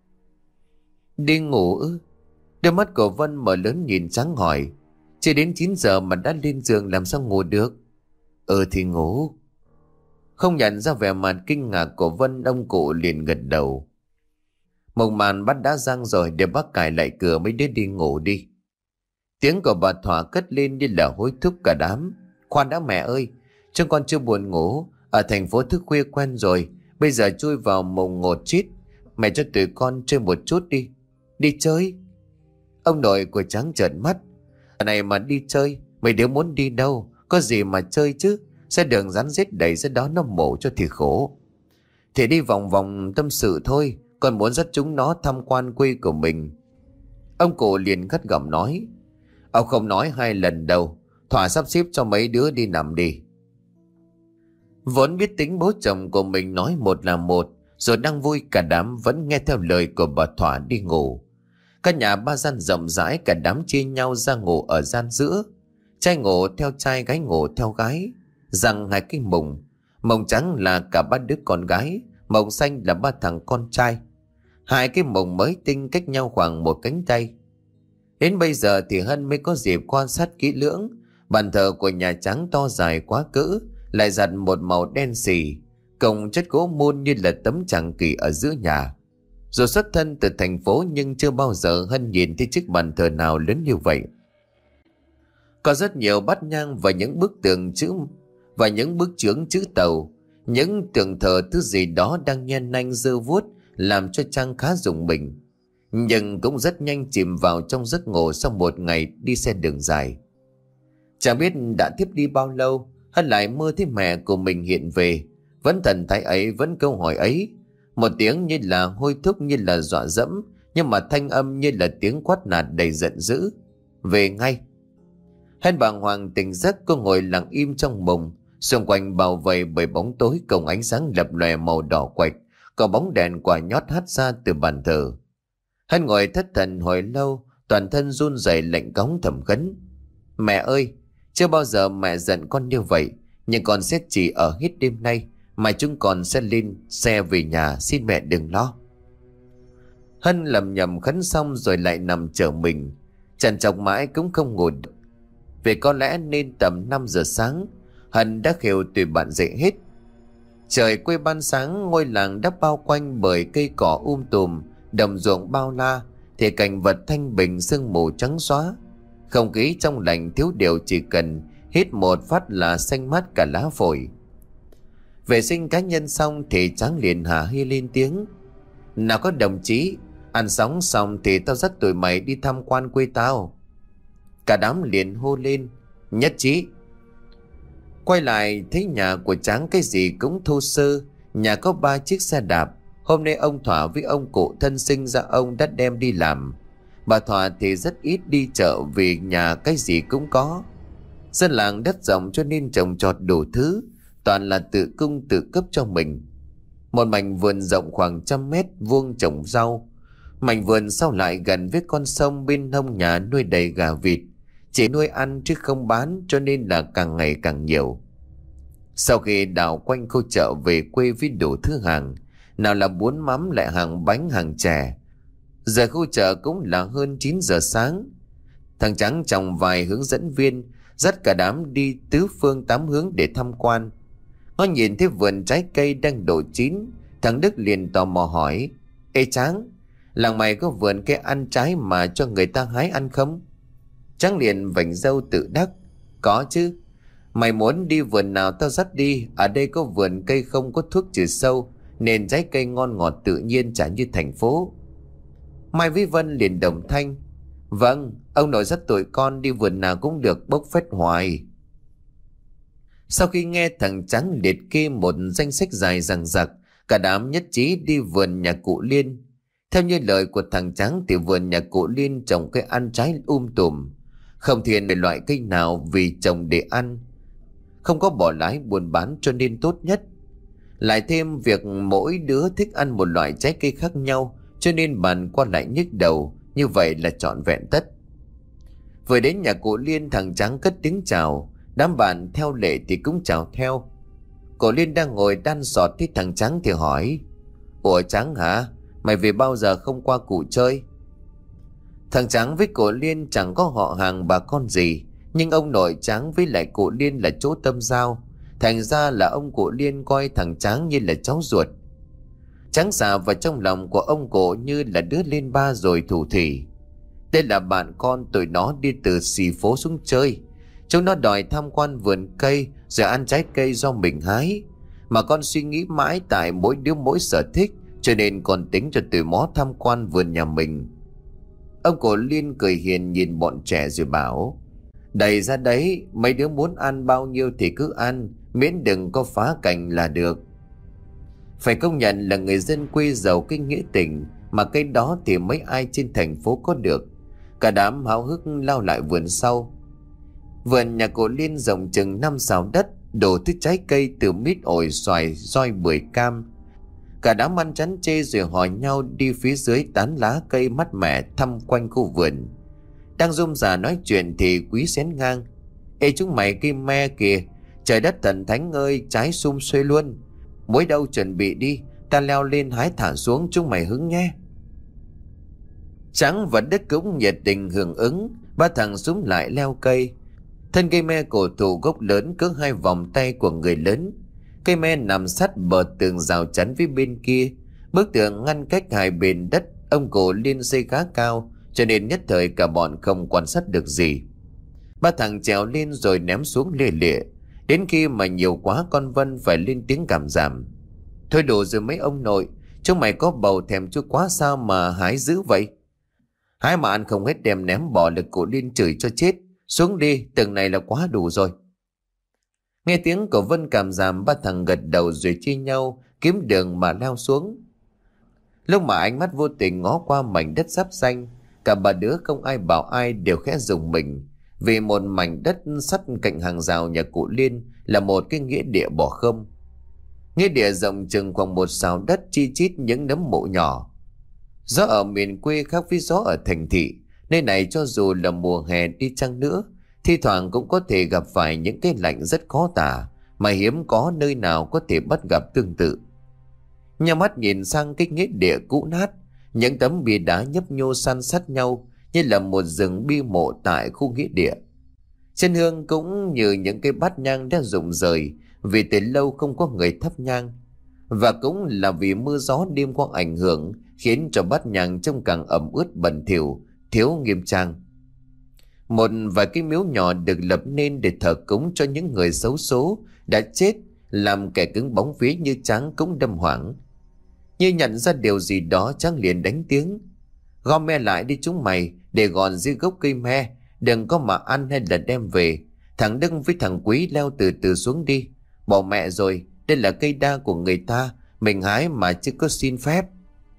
Đi ngủ ư? Đôi mắt của Vân mở lớn nhìn Tráng hỏi: chưa đến chín giờ mà đã lên giường làm sao ngủ được? Ừ thì ngủ. Không nhận ra vẻ mặt kinh ngạc của Vân, ông cụ liền gật đầu. Mộc màn bắt đã rang rồi, để bác cài lại cửa mấy đứa đi ngủ đi. Tiếng của bà Thỏa cất lên như là hối thúc cả đám. Khoan đã mẹ ơi, chúng con chưa buồn ngủ, ở thành phố thức khuya quen rồi, bây giờ chui vào mộng ngột chít. Mẹ cho tụi con chơi một chút đi. Đi chơi? Ông nội của Tráng trợn mắt. Này mà đi chơi, mấy đứa muốn đi đâu? Có gì mà chơi chứ? Xe đường rắn rết đẩy ra đó nó mổ cho thì khổ. Thì đi vòng vòng tâm sự thôi, còn muốn dắt chúng nó tham quan quê của mình. Ông cụ liền gắt gỏng nói: ông không nói hai lần đâu, Thỏa sắp xếp cho mấy đứa đi nằm đi. Vốn biết tính bố chồng của mình nói một là một, rồi đang vui cả đám vẫn nghe theo lời của bà Thỏa đi ngủ. Căn nhà ba gian rộng rãi, cả đám chia nhau ra ngủ ở gian giữa. Trai ngủ theo trai, gái ngủ theo gái. Rằng hai cái mùng, mồng trắng là cả ba đứa con gái, mồng xanh là ba thằng con trai. Hai cái mồng mới tinh cách nhau khoảng một cánh tay. Đến bây giờ thì Hân mới có dịp quan sát kỹ lưỡng. Bàn thờ của nhà Tráng to dài quá cỡ, lại giặt một màu đen xì, cộng chất gỗ mun như là tấm tràng kỳ ở giữa nhà. Dù xuất thân từ thành phố nhưng chưa bao giờ Hân nhìn thấy chiếc bàn thờ nào lớn như vậy. Có rất nhiều bát nhang và những bức tường chữ và những bức chướng chữ tàu, những tượng thờ thứ gì đó đang nhen nanh giơ vuốt, làm cho Trang khá rùng mình, nhưng cũng rất nhanh chìm vào trong giấc ngủ sau một ngày đi xe đường dài. Chẳng biết đã thiếp đi bao lâu, Hân lại mơ thấy mẹ của mình hiện về, vẫn thần thái ấy, vẫn câu hỏi ấy, một tiếng như là hối thúc, như là dọa dẫm, nhưng mà thanh âm như là tiếng quát nạt đầy giận dữ: về ngay. Hân bàng hoàng tỉnh giấc, cô ngồi lặng im trong mùng, xung quanh bao vây bởi bóng tối cùng ánh sáng lập lòe màu đỏ quạch, có bóng đèn quả nhót hắt ra từ bàn thờ. Hân ngồi thất thần hồi lâu, toàn thân run rẩy lạnh cóng thầm khấn: mẹ ơi, chưa bao giờ mẹ giận con như vậy, nhưng con sẽ chỉ ở hết đêm nay, mà chúng con sẽ lên xe về nhà, xin mẹ đừng lo. Hân lầm nhầm khấn xong rồi lại nằm chờ mình, trằn trọc mãi cũng không ngủ được. Vì có lẽ nên tầm năm giờ sáng, Hân đã khều tùy bạn dậy hết. Trời quê ban sáng, ngôi làng đã bao quanh bởi cây cỏ um tùm, đồng ruộng bao la, thì cảnh vật thanh bình, sương mù trắng xóa. Không khí trong lành thiếu điều, chỉ cần hít một phát là xanh mát cả lá phổi. Vệ sinh cá nhân xong thì Tráng liền hả hê lên tiếng: nào có đồng chí, ăn xong xong thì tao dắt tụi mày đi tham quan quê tao. Cả đám liền hô lên: nhất trí. Quay lại thấy nhà của Tráng cái gì cũng thô sơ. Nhà có ba chiếc xe đạp. Hôm nay ông Thỏa với ông cụ thân sinh ra ông đã đem đi làm. Bà Thỏa thì rất ít đi chợ vì nhà cái gì cũng có. Dân làng đất rộng cho nên trồng trọt đủ thứ, toàn là tự cung tự cấp cho mình. Một mảnh vườn rộng khoảng trăm mét vuông trồng rau. Mảnh vườn sau lại gần với con sông, bên hông nhà nuôi đầy gà vịt. Chỉ nuôi ăn chứ không bán, cho nên là càng ngày càng nhiều. Sau khi đào quanh khu chợ về quê với đủ thứ hàng, nào là bún mắm lại hàng bánh hàng chè. Giờ khu chợ cũng là hơn chín giờ sáng. Thằng Trắng chồng vài hướng dẫn viên dắt cả đám đi tứ phương tám hướng để tham quan. Nó nhìn thấy vườn trái cây đang đổ chín, thằng Đức liền tò mò hỏi: ê Tráng, làng mày có vườn cây ăn trái mà cho người ta hái ăn không? Tráng liền vảnh râu tự đắc: có chứ, mày muốn đi vườn nào tao dắt đi. Ở đây có vườn cây không có thuốc trừ sâu, nên trái cây ngon ngọt tự nhiên, chả như thành phố. Mai với Vân liền đồng thanh: vâng, ông nội dắt tụi con đi vườn nào cũng được, bốc phét hoài. Sau khi nghe thằng Trắng liệt kê một danh sách dài dằng dặc, cả đám nhất trí đi vườn nhà cụ Liên. Theo như lời của thằng Trắng thì vườn nhà cụ Liên trồng cây ăn trái um tùm, không thiên về loại cây nào vì trồng để ăn, không có bỏ lái buôn bán cho nên tốt nhất. Lại thêm việc mỗi đứa thích ăn một loại trái cây khác nhau, cho nên bàn qua lại nhức đầu, như vậy là trọn vẹn tất. Vừa đến nhà cụ Liên, thằng Trắng cất tiếng chào, đám bạn theo lệ thì cũng chào theo. Cụ Liên đang ngồi đan sọt thấy thằng Trắng thì hỏi: Ủa Trắng hả? Mày về bao giờ không qua cụ chơi? Thằng Trắng với cụ Liên chẳng có họ hàng bà con gì, nhưng ông nội Trắng với lại cụ Liên là chỗ tâm giao, thành ra là ông cụ Liên coi thằng Trắng như là cháu ruột. Trắng xả vào trong lòng của ông cụ như là đứa lên ba rồi thủ thỉ. Đây là bạn con tụi nó đi từ xì phố xuống chơi, chúng nó đòi tham quan vườn cây rồi ăn trái cây do mình hái, mà con suy nghĩ mãi tại mỗi đứa mỗi sở thích, cho nên con tính cho tụi nó tham quan vườn nhà mình. Ông cụ Liên cười hiền nhìn bọn trẻ rồi bảo: Đầy ra đấy, mấy đứa muốn ăn bao nhiêu thì cứ ăn, miễn đừng có phá cảnh là được. Phải công nhận là người dân quê giàu cái nghĩa tình, mà cái đó thì mấy ai trên thành phố có được. Cả đám háo hức lao lại vườn sau. Vườn nhà cụ Liên rộng chừng năm sào đất, đủ thứ trái cây từ mít, ổi, xoài, roi, bưởi, cam. Cả đám ăn chán chê rồi hỏi nhau đi phía dưới tán lá cây mát mẻ thăm quanh khu vườn. Đang rôm rả nói chuyện thì Quý xén ngang: Ê chúng mày cây me kìa, trời đất thần thánh ơi, trái sum xuê luôn. Mỗi đâu chuẩn bị đi, ta leo lên hái thả xuống, chúng mày hứng nhé. Trắng và Đức cũng nhiệt tình hưởng ứng. Ba thằng xúm lại leo cây. Thân cây me cổ thụ gốc lớn cỡ hai vòng tay của người lớn. Cây me nằm sát bờ tường rào chắn với bên kia. Bức tường ngăn cách hai bên đất ông cụ Liên xây khá cao, cho nên nhất thời cả bọn không quan sát được gì. Ba thằng trèo lên rồi ném xuống lìa lịa. Đến khi mà nhiều quá con Vân phải lên tiếng cảm giảm: Thôi đủ rồi mấy ông nội, chúng mày có bầu thèm chưa quá sao mà hái dữ vậy? Hái mà ăn không hết đem ném bỏ, lực cụ Liên chửi cho chết. Xuống đi, từng này là quá đủ rồi. Nghe tiếng của Vân cảm giảm, ba thằng gật đầu rồi chia nhau kiếm đường mà leo xuống. Lúc mà ánh mắt vô tình ngó qua mảnh đất giáp xanh, cả ba đứa không ai bảo ai đều khẽ rùng mình, vì một mảnh đất sắt cạnh hàng rào nhà cụ Liên là một cái nghĩa địa bỏ không. Nghĩa địa rộng chừng khoảng một sào đất, chi chít những nấm mộ nhỏ. Gió ở miền quê khác với gió ở thành thị, nơi này cho dù là mùa hè đi chăng nữa, thi thoảng cũng có thể gặp phải những cái lạnh rất khó tả, mà hiếm có nơi nào có thể bắt gặp tương tự. Nhà mắt nhìn sang cái nghĩa địa cũ nát, những tấm bia đá nhấp nhô san sát nhau như là một rừng bia mộ tại khu nghĩa địa. Trên hương cũng như những cái bát nhang đã rụng rời vì từ lâu không có người thắp nhang, và cũng là vì mưa gió đêm qua ảnh hưởng khiến cho bát nhang trông càng ẩm ướt bẩn thỉu, thiếu nghiêm trang. Một vài cái miếu nhỏ được lập nên để thờ cúng cho những người xấu số đã chết, làm kẻ cứng bóng vía như Trắng cũng đâm hoảng. Như nhận ra điều gì đó, Trắng liền đánh tiếng: Gom me lại đi chúng mày, để gọn dưới gốc cây me, đừng có mà ăn hay là đem về. Thằng Đức với thằng Quý leo từ từ xuống đi. Bỏ mẹ rồi, đây là cây đa của người ta, mình hái mà chứ có xin phép.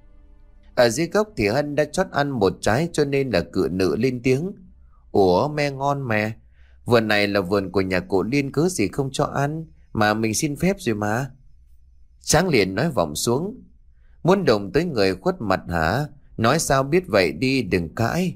Ở dưới gốc thì Hân đã chót ăn một trái, cho nên là cự nữ lên tiếng: Ủa me ngon mà, vườn này là vườn của nhà cụ Liên, cớ gì không cho ăn, mà mình xin phép rồi mà. Tráng liền nói vọng xuống: Muốn đụng tới người khuất mặt hả? Nói sao biết vậy đi, đừng cãi.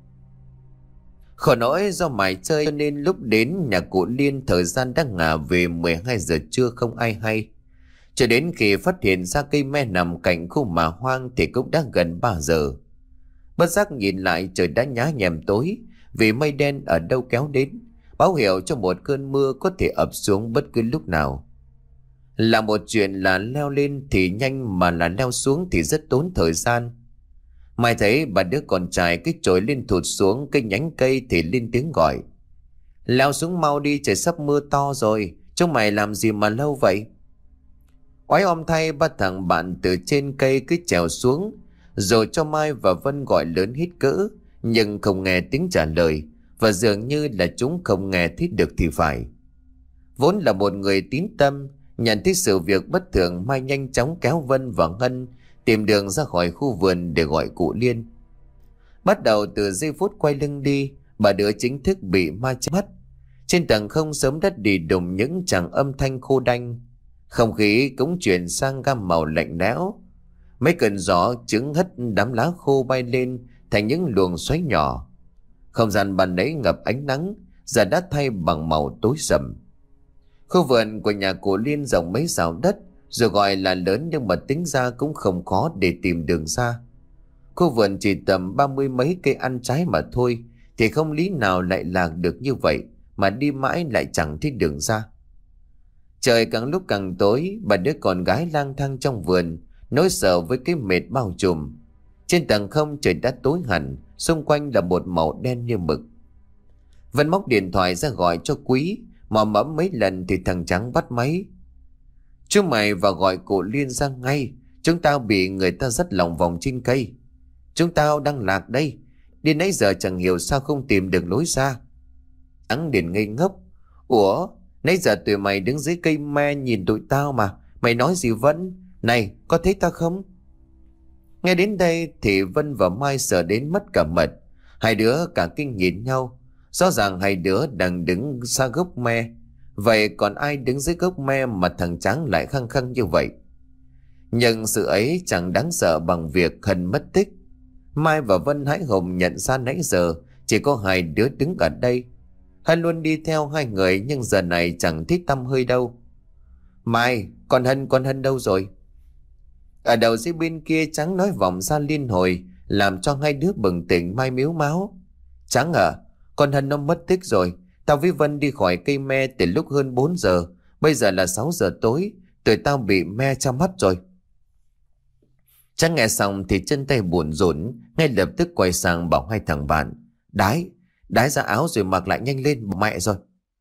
Khổ nỗi do mải chơi nên lúc đến nhà cụ Liên thời gian đã ngả về mười hai giờ trưa không ai hay. Cho đến khi phát hiện ra cây me nằm cạnh khu mà hoang thì cũng đã gần ba giờ. Bất giác nhìn lại, trời đã nhá nhem tối vì mây đen ở đâu kéo đến, báo hiệu cho một cơn mưa có thể ập xuống bất cứ lúc nào. Là một chuyện là leo lên thì nhanh, mà là leo xuống thì rất tốn thời gian. Mai thấy bà đứa con trai cái chổi lên thụt xuống cái nhánh cây thì lên tiếng gọi: Leo xuống mau đi, trời sắp mưa to rồi, chúng mày làm gì mà lâu vậy? Oái om thay, ba thằng bạn từ trên cây cứ trèo xuống, rồi cho Mai và Vân gọi lớn hít cỡ, nhưng không nghe tiếng trả lời, và dường như là chúng không nghe thấy được thì phải. Vốn là một người tín tâm, nhận thấy sự việc bất thường, Mai nhanh chóng kéo Vân và Ngân tìm đường ra khỏi khu vườn để gọi cụ Liên. Bắt đầu từ giây phút quay lưng đi, bà đứa chính thức bị ma che mắt. Trên tầng không sớm đất đi đùng những tràng âm thanh khô đanh. Không khí cũng chuyển sang gam màu lạnh lẽo. Mấy cơn gió chứng hất đám lá khô bay lên thành những luồng xoáy nhỏ. Không gian ban nãy ngập ánh nắng giờ đã thay bằng màu tối sầm. Khu vườn của nhà cụ Liên rộng mấy sào đất, rồi gọi là lớn nhưng mà tính ra cũng không khó để tìm đường ra. Khu vườn chỉ tầm ba mươi mấy cây ăn trái mà thôi, thì không lý nào lại lạc được như vậy, mà đi mãi lại chẳng thấy đường ra. Trời càng lúc càng tối, bà đứa con gái lang thang trong vườn, nỗi sợ với cái mệt bao trùm. Trên tầng không trời đã tối hẳn, xung quanh là một màu đen như mực. Vân móc điện thoại ra gọi cho Quý, mà mẫm mấy lần thì thằng Trắng bắt máy. Chú mày vào gọi cụ Liên ra ngay, chúng tao bị người ta dắt lòng vòng trên cây. Chúng tao đang lạc đây, đi nãy giờ chẳng hiểu sao không tìm được lối ra. Trắng liền ngây ngốc. Ủa, nãy giờ tụi mày đứng dưới cây me nhìn tụi tao mà, mày nói gì Vân? Này, có thấy tao không? Nghe đến đây thì Vân và Mai sợ đến mất cả mật. Hai đứa cả kinh nhìn nhau. Rõ ràng hai đứa đang đứng xa gốc me. Vậy còn ai đứng dưới gốc me mà thằng Trắng lại khăng khăng như vậy? Nhưng sự ấy chẳng đáng sợ bằng việc Hân mất tích. Mai và Vân hãi hùng nhận ra nãy giờ chỉ có hai đứa đứng ở đây. Hân luôn đi theo hai người nhưng giờ này chẳng thấy tăm hơi đâu. Mai, con Hân, con Hân đâu rồi? Ở đầu dưới bên kia Trắng nói vọng ra liên hồi, làm cho hai đứa bừng tỉnh. Mai miếu máu. Trắng à, con Hân nó mất tích rồi. Tao với Vân đi khỏi cây me từ lúc hơn bốn giờ. Bây giờ là sáu giờ tối. Tụi tao bị me cho mắt rồi. Trắng nghe xong thì chân tay buồn rộn, ngay lập tức quay sang bảo hai thằng bạn: Đái, đái ra áo rồi mặc lại nhanh lên, mẹ rồi.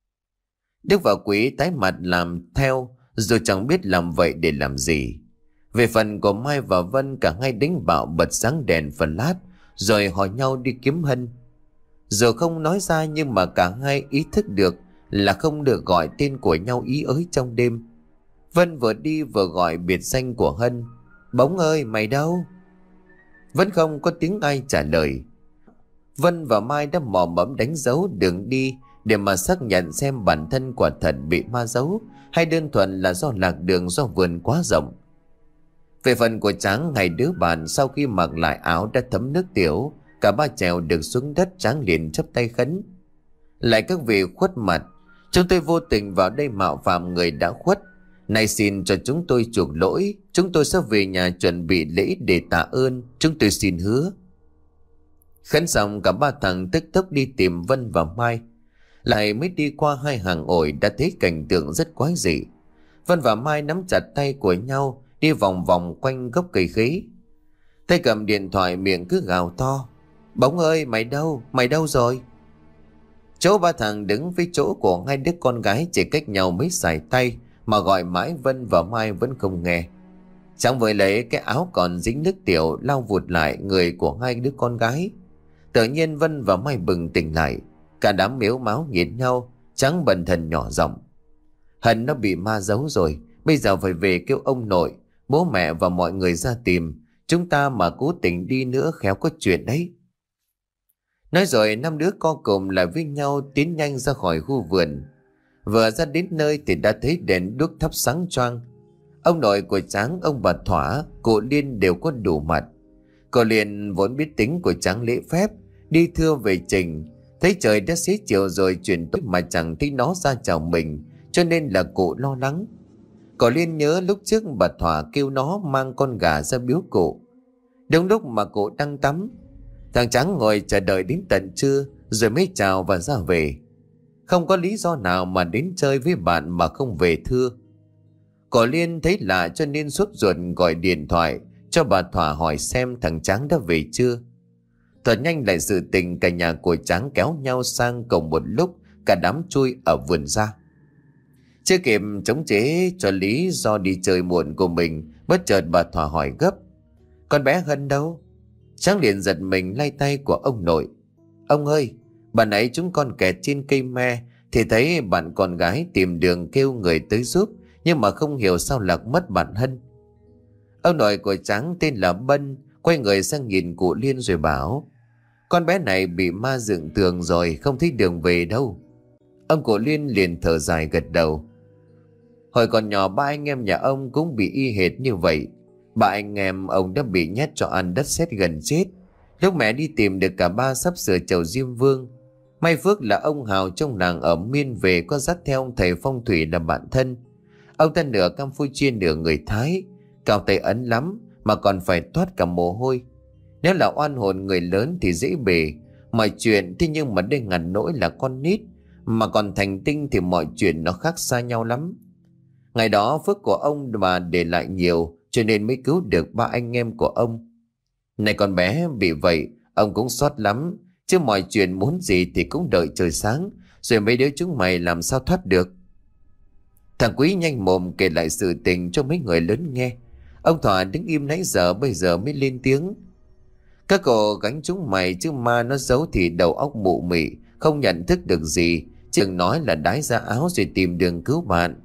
Đức và Quý tái mặt làm theo, rồi chẳng biết làm vậy để làm gì. Về phần của Mai và Vân, cả hai đánh bạo bật sáng đèn phần lát, rồi hỏi nhau đi kiếm Hân. Dù không nói ra nhưng mà cả hai ý thức được là không được gọi tên của nhau ý ới trong đêm. Vân vừa đi vừa gọi biệt danh của Hân: Bóng ơi, mày đâu? Vẫn không có tiếng ai trả lời. Vân và Mai đã mò mẫm đánh dấu đường đi để mà xác nhận xem bản thân quả thật bị ma giấu, hay đơn thuần là do lạc đường do vườn quá rộng. Về phần của Trắng, hai đứa bạn sau khi mặc lại áo đã thấm nước tiểu, cả ba trèo được xuống đất. Trắng liền chắp tay khấn: Lại các vị khuất mặt, chúng tôi vô tình vào đây mạo phạm người đã khuất. Nay xin cho chúng tôi chuộc lỗi. Chúng tôi sẽ về nhà chuẩn bị lễ để tạ ơn. Chúng tôi xin hứa. Khấn xong, cả ba thằng tức tốc đi tìm Vân và Mai. Lại mới đi qua hai hàng ổi đã thấy cảnh tượng rất quái dị. Vân và Mai nắm chặt tay của nhau, đi vòng vòng quanh gốc cây khế. Tay cầm điện thoại, miệng cứ gào to: Bóng ơi, mày đâu? Mày đâu rồi? Chỗ ba thằng đứng với chỗ của hai đứa con gái chỉ cách nhau mấy sải tay, mà gọi mãi Vân và Mai vẫn không nghe. Chẳng với lấy cái áo còn dính nước tiểu lau vụt lại người của hai đứa con gái. Tự nhiên Vân và Mai bừng tỉnh lại. Cả đám mếu máu nhìn nhau. Trắng bần thần nhỏ giọng: Hân nó bị ma giấu rồi. Bây giờ phải về kêu ông nội, bố mẹ và mọi người ra tìm. Chúng ta mà cố tình đi nữa khéo có chuyện đấy. Nói rồi năm đứa co cụm lại với nhau tiến nhanh ra khỏi khu vườn. Vừa ra đến nơi thì đã thấy đèn đuốc thắp sáng choang. Ông nội của Trắng, ông bà Thỏa, cụ Liên đều có đủ mặt. Cô Liên vốn biết tính của Trắng lễ phép, đi thưa về trình. Thấy trời đã xế chiều rồi chuyển tối mà chẳng thấy nó ra chào mình, cho nên là cụ lo lắng. Cô Liên nhớ lúc trước bà Thỏa kêu nó mang con gà ra biếu cụ. Đúng lúc mà cụ đang tắm, thằng Trắng ngồi chờ đợi đến tận trưa rồi mới chào và ra về. Không có lý do nào mà đến chơi với bạn mà không về thưa. Cô Liên thấy lạ cho nên sốt ruột gọi điện thoại cho bà Thỏa hỏi xem thằng Trắng đã về chưa. Thật nhanh lại sự tình, cả nhà của Trắng kéo nhau sang cùng một lúc, cả đám chui ở vườn ra. Chưa kịp chống chế cho lý do đi chơi muộn của mình, bất chợt bà Thỏa hỏi gấp: Con bé Hân đâu? Trắng liền giật mình lay tay của ông nội: Ông ơi, bà nãy chúng con kẹt trên cây me thì thấy bạn con gái tìm đường kêu người tới giúp, nhưng mà không hiểu sao lạc mất bạn Hân. Ông nội của Tráng tên là Bân quay người sang nhìn cụ Liên rồi bảo: con bé này bị ma dựng tường rồi, không thấy đường về đâu. Ông cụ Liên liền thở dài gật đầu. Hồi còn nhỏ ba anh em nhà ông cũng bị y hệt như vậy. Ba anh em ông đã bị nhét cho ăn đất sét gần chết. Lúc mẹ đi tìm được cả ba sắp sửa chầu Diêm Vương. May phước là ông Hào trong làng ở Miên về có dắt theo ông thầy phong thủy là bạn thân. Ông ta nửa Campuchia nửa người Thái, cao tay ấn lắm mà còn phải toát cả mồ hôi. Nếu là oan hồn người lớn thì dễ bề mọi chuyện, thế nhưng mà đây ngàn nỗi là con nít mà còn thành tinh thì mọi chuyện nó khác xa nhau lắm. Ngày đó phước của ông mà để lại nhiều cho nên mới cứu được ba anh em của ông. Này con bé bị vậy ông cũng xót lắm, chứ mọi chuyện muốn gì thì cũng đợi trời sáng, rồi mấy đứa chúng mày làm sao thoát được. Thằng Quý nhanh mồm kể lại sự tình cho mấy người lớn nghe. Ông Thỏa đứng im nãy giờ bây giờ mới lên tiếng: các cậu gánh chúng mày chứ ma nó giấu thì đầu óc mụ mị, không nhận thức được gì, chứ đừng nói là đái ra áo rồi tìm đường cứu bạn.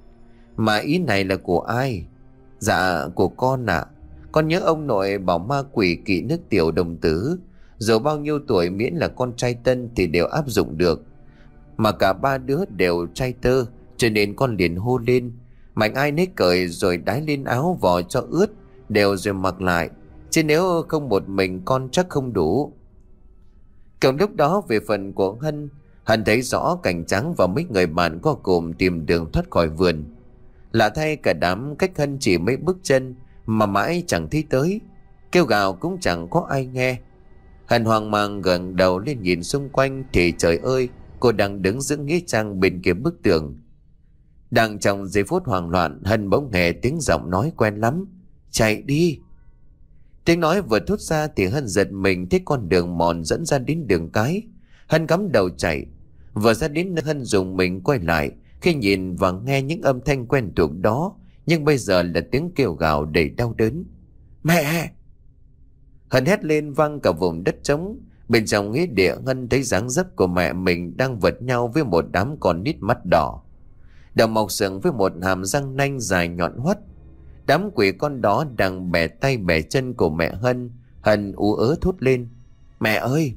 Mà ý này là của ai? Dạ của con ạ. À. Con nhớ ông nội bảo ma quỷ kỵ nước tiểu đồng tử, dù bao nhiêu tuổi miễn là con trai tân thì đều áp dụng được. Mà cả ba đứa đều trai tơ, cho nên con liền hô lên: mạnh ai nấy cởi rồi đái lên áo vò cho ướt đều rồi mặc lại, chứ nếu không một mình con chắc không đủ. Cùng lúc đó về phần của Hân, Hân thấy rõ cảnh Trắng và mấy người bạn có cùng tìm đường thoát khỏi vườn. Lạ thay cả đám cách Hân chỉ mấy bước chân mà mãi chẳng thấy tới, kêu gào cũng chẳng có ai nghe. Hân hoang mang gần đầu lên nhìn xung quanh thì trời ơi, cô đang đứng giữa nghĩa trang bên kia bức tường. Đang trong giây phút hoảng loạn, Hân bỗng nghe tiếng giọng nói quen lắm: chạy đi. Tiếng nói vừa thốt ra thì Hân giật mình thấy con đường mòn dẫn ra đến đường cái. Hân cắm đầu chạy. Vừa ra đến nơi Hân dùng mình quay lại khi nhìn và nghe những âm thanh quen thuộc đó, nhưng bây giờ là tiếng kêu gào đầy đau đớn: mẹ! Hân hét lên vang cả vùng đất trống. Bên trong nghĩa địa, Hân thấy dáng dấp của mẹ mình đang vật nhau với một đám con nít mắt đỏ, đầu mọc sừng với một hàm răng nanh dài nhọn hoắt. Đám quỷ con đó đang bẻ tay bẻ chân của mẹ Hân. Hân ú ớ thốt lên: mẹ ơi!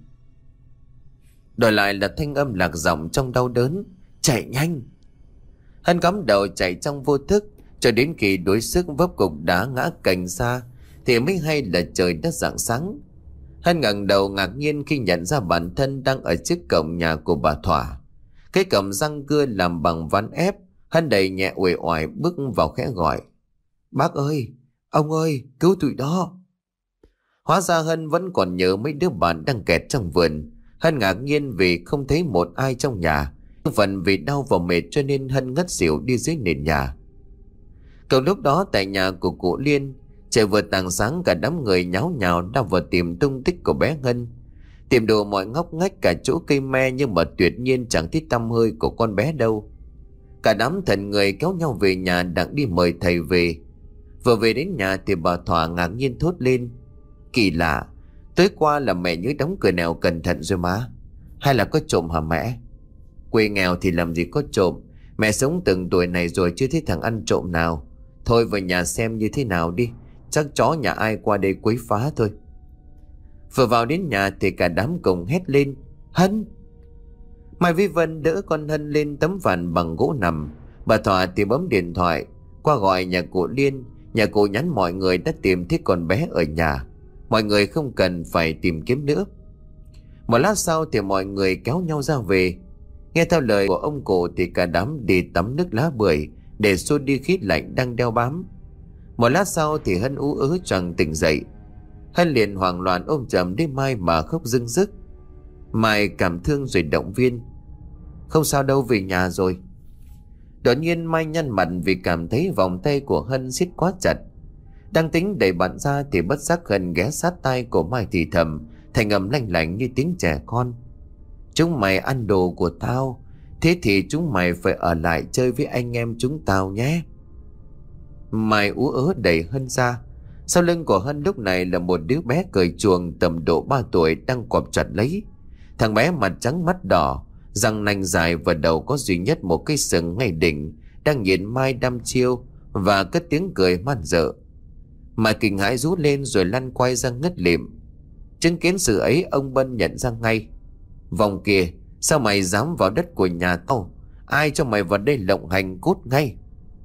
Đổi lại là thanh âm lạc giọng trong đau đớn: chạy nhanh! Hân cắm đầu chạy trong vô thức cho đến khi đuối sức vấp cục đá ngã cành xa thì mới hay là trời đã rạng sáng. Hân ngẩng đầu ngạc nhiên khi nhận ra bản thân đang ở trước cổng nhà của bà Thỏa. Cái cổng răng cưa làm bằng ván ép. Hân đầy nhẹ uể oải bước vào khẽ gọi: bác ơi! Ông ơi! Cứu tụi đó! Hóa ra Hân vẫn còn nhớ mấy đứa bạn đang kẹt trong vườn. Hân ngạc nhiên vì không thấy một ai trong nhà. Phần vì đau và mệt cho nên Hân ngất xỉu đi dưới nền nhà. Cùng lúc đó tại nhà của cụ Liên, trời vừa tàng sáng cả đám người nháo nhào đang vào tìm tung tích của bé Hân. Tìm đồ mọi ngóc ngách cả chỗ cây me nhưng mà tuyệt nhiên chẳng thấy tăm hơi của con bé đâu. Cả đám thần người kéo nhau về nhà đặng đi mời thầy về. Vừa về đến nhà thì bà Thỏa ngạc nhiên thốt lên: kỳ lạ, tối qua là mẹ nhớ đóng cửa nẻo cẩn thận rồi má. Hay là có trộm hả mẹ? Quê nghèo thì làm gì có trộm. Mẹ sống từng tuổi này rồi chưa thấy thằng ăn trộm nào. Thôi vào nhà xem như thế nào đi, chắc chó nhà ai qua đây quấy phá thôi. Vừa vào đến nhà thì cả đám cùng hét lên: Hân! Mai với Vân đỡ con Hân lên tấm ván bằng gỗ nằm. Bà Thỏa thì bấm điện thoại qua gọi nhà cụ Liên. Nhà cụ nhắn mọi người đã tìm thấy con bé ở nhà, mọi người không cần phải tìm kiếm nữa. Một lát sau thì mọi người kéo nhau ra về. Nghe theo lời của ông cụ thì cả đám đi tắm nước lá bưởi để xua đi khí lạnh đang đeo bám. Một lát sau thì Hân ú ớ choàng tỉnh dậy. Hân liền hoảng loạn ôm chầm đến Mai mà khóc rưng rức. Mai cảm thương rồi động viên: không sao đâu, về nhà rồi. Đột nhiên Mai nhăn mặt vì cảm thấy vòng tay của Hân siết quá chặt. Đang tính đẩy bạn ra thì bất giác Hân ghé sát tai của Mai thì thầm thành âm lanh lảnh như tiếng trẻ con: chúng mày ăn đồ của tao, thế thì chúng mày phải ở lại chơi với anh em chúng tao nhé. Mai ú ớ đẩy Hân ra. Sau lưng của Hân lúc này là một đứa bé cởi chuồng tầm độ ba tuổi đang quặp chặt lấy. Thằng bé mặt trắng mắt đỏ, răng nanh dài và đầu có duy nhất một cái sừng ngay đỉnh, đang nhìn Mai đăm chiêu và cất tiếng cười man dợ. Mà kinh hãi rú lên rồi lăn quay ra ngất lịm. Chứng kiến sự ấy, ông Bân nhận ra ngay. Vòng kìa, sao mày dám vào đất của nhà tao? Ai cho mày vào đây lộng hành, cút ngay.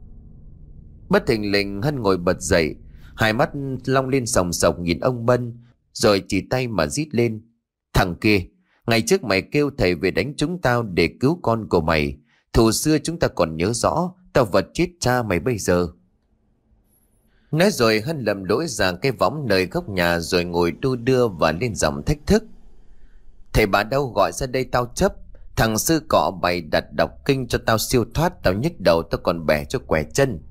Bất thình lình Hân ngồi bật dậy, hai mắt long lên sòng sọc nhìn ông Bân, rồi chỉ tay mà rít lên. Thằng kia, ngày trước mày kêu thầy về đánh chúng tao để cứu con của mày. Thù xưa chúng ta còn nhớ rõ, tao vật chết cha mày bây giờ. Nói rồi Hân lầm lỗi ra cái võng nơi góc nhà, rồi ngồi đu đưa và lên giọng thách thức. Thầy bà đâu, gọi ra đây tao chấp. Thằng sư cọ bày đặt đọc kinh cho tao siêu thoát, tao nhức đầu tao còn bẻ cho quẻ chân.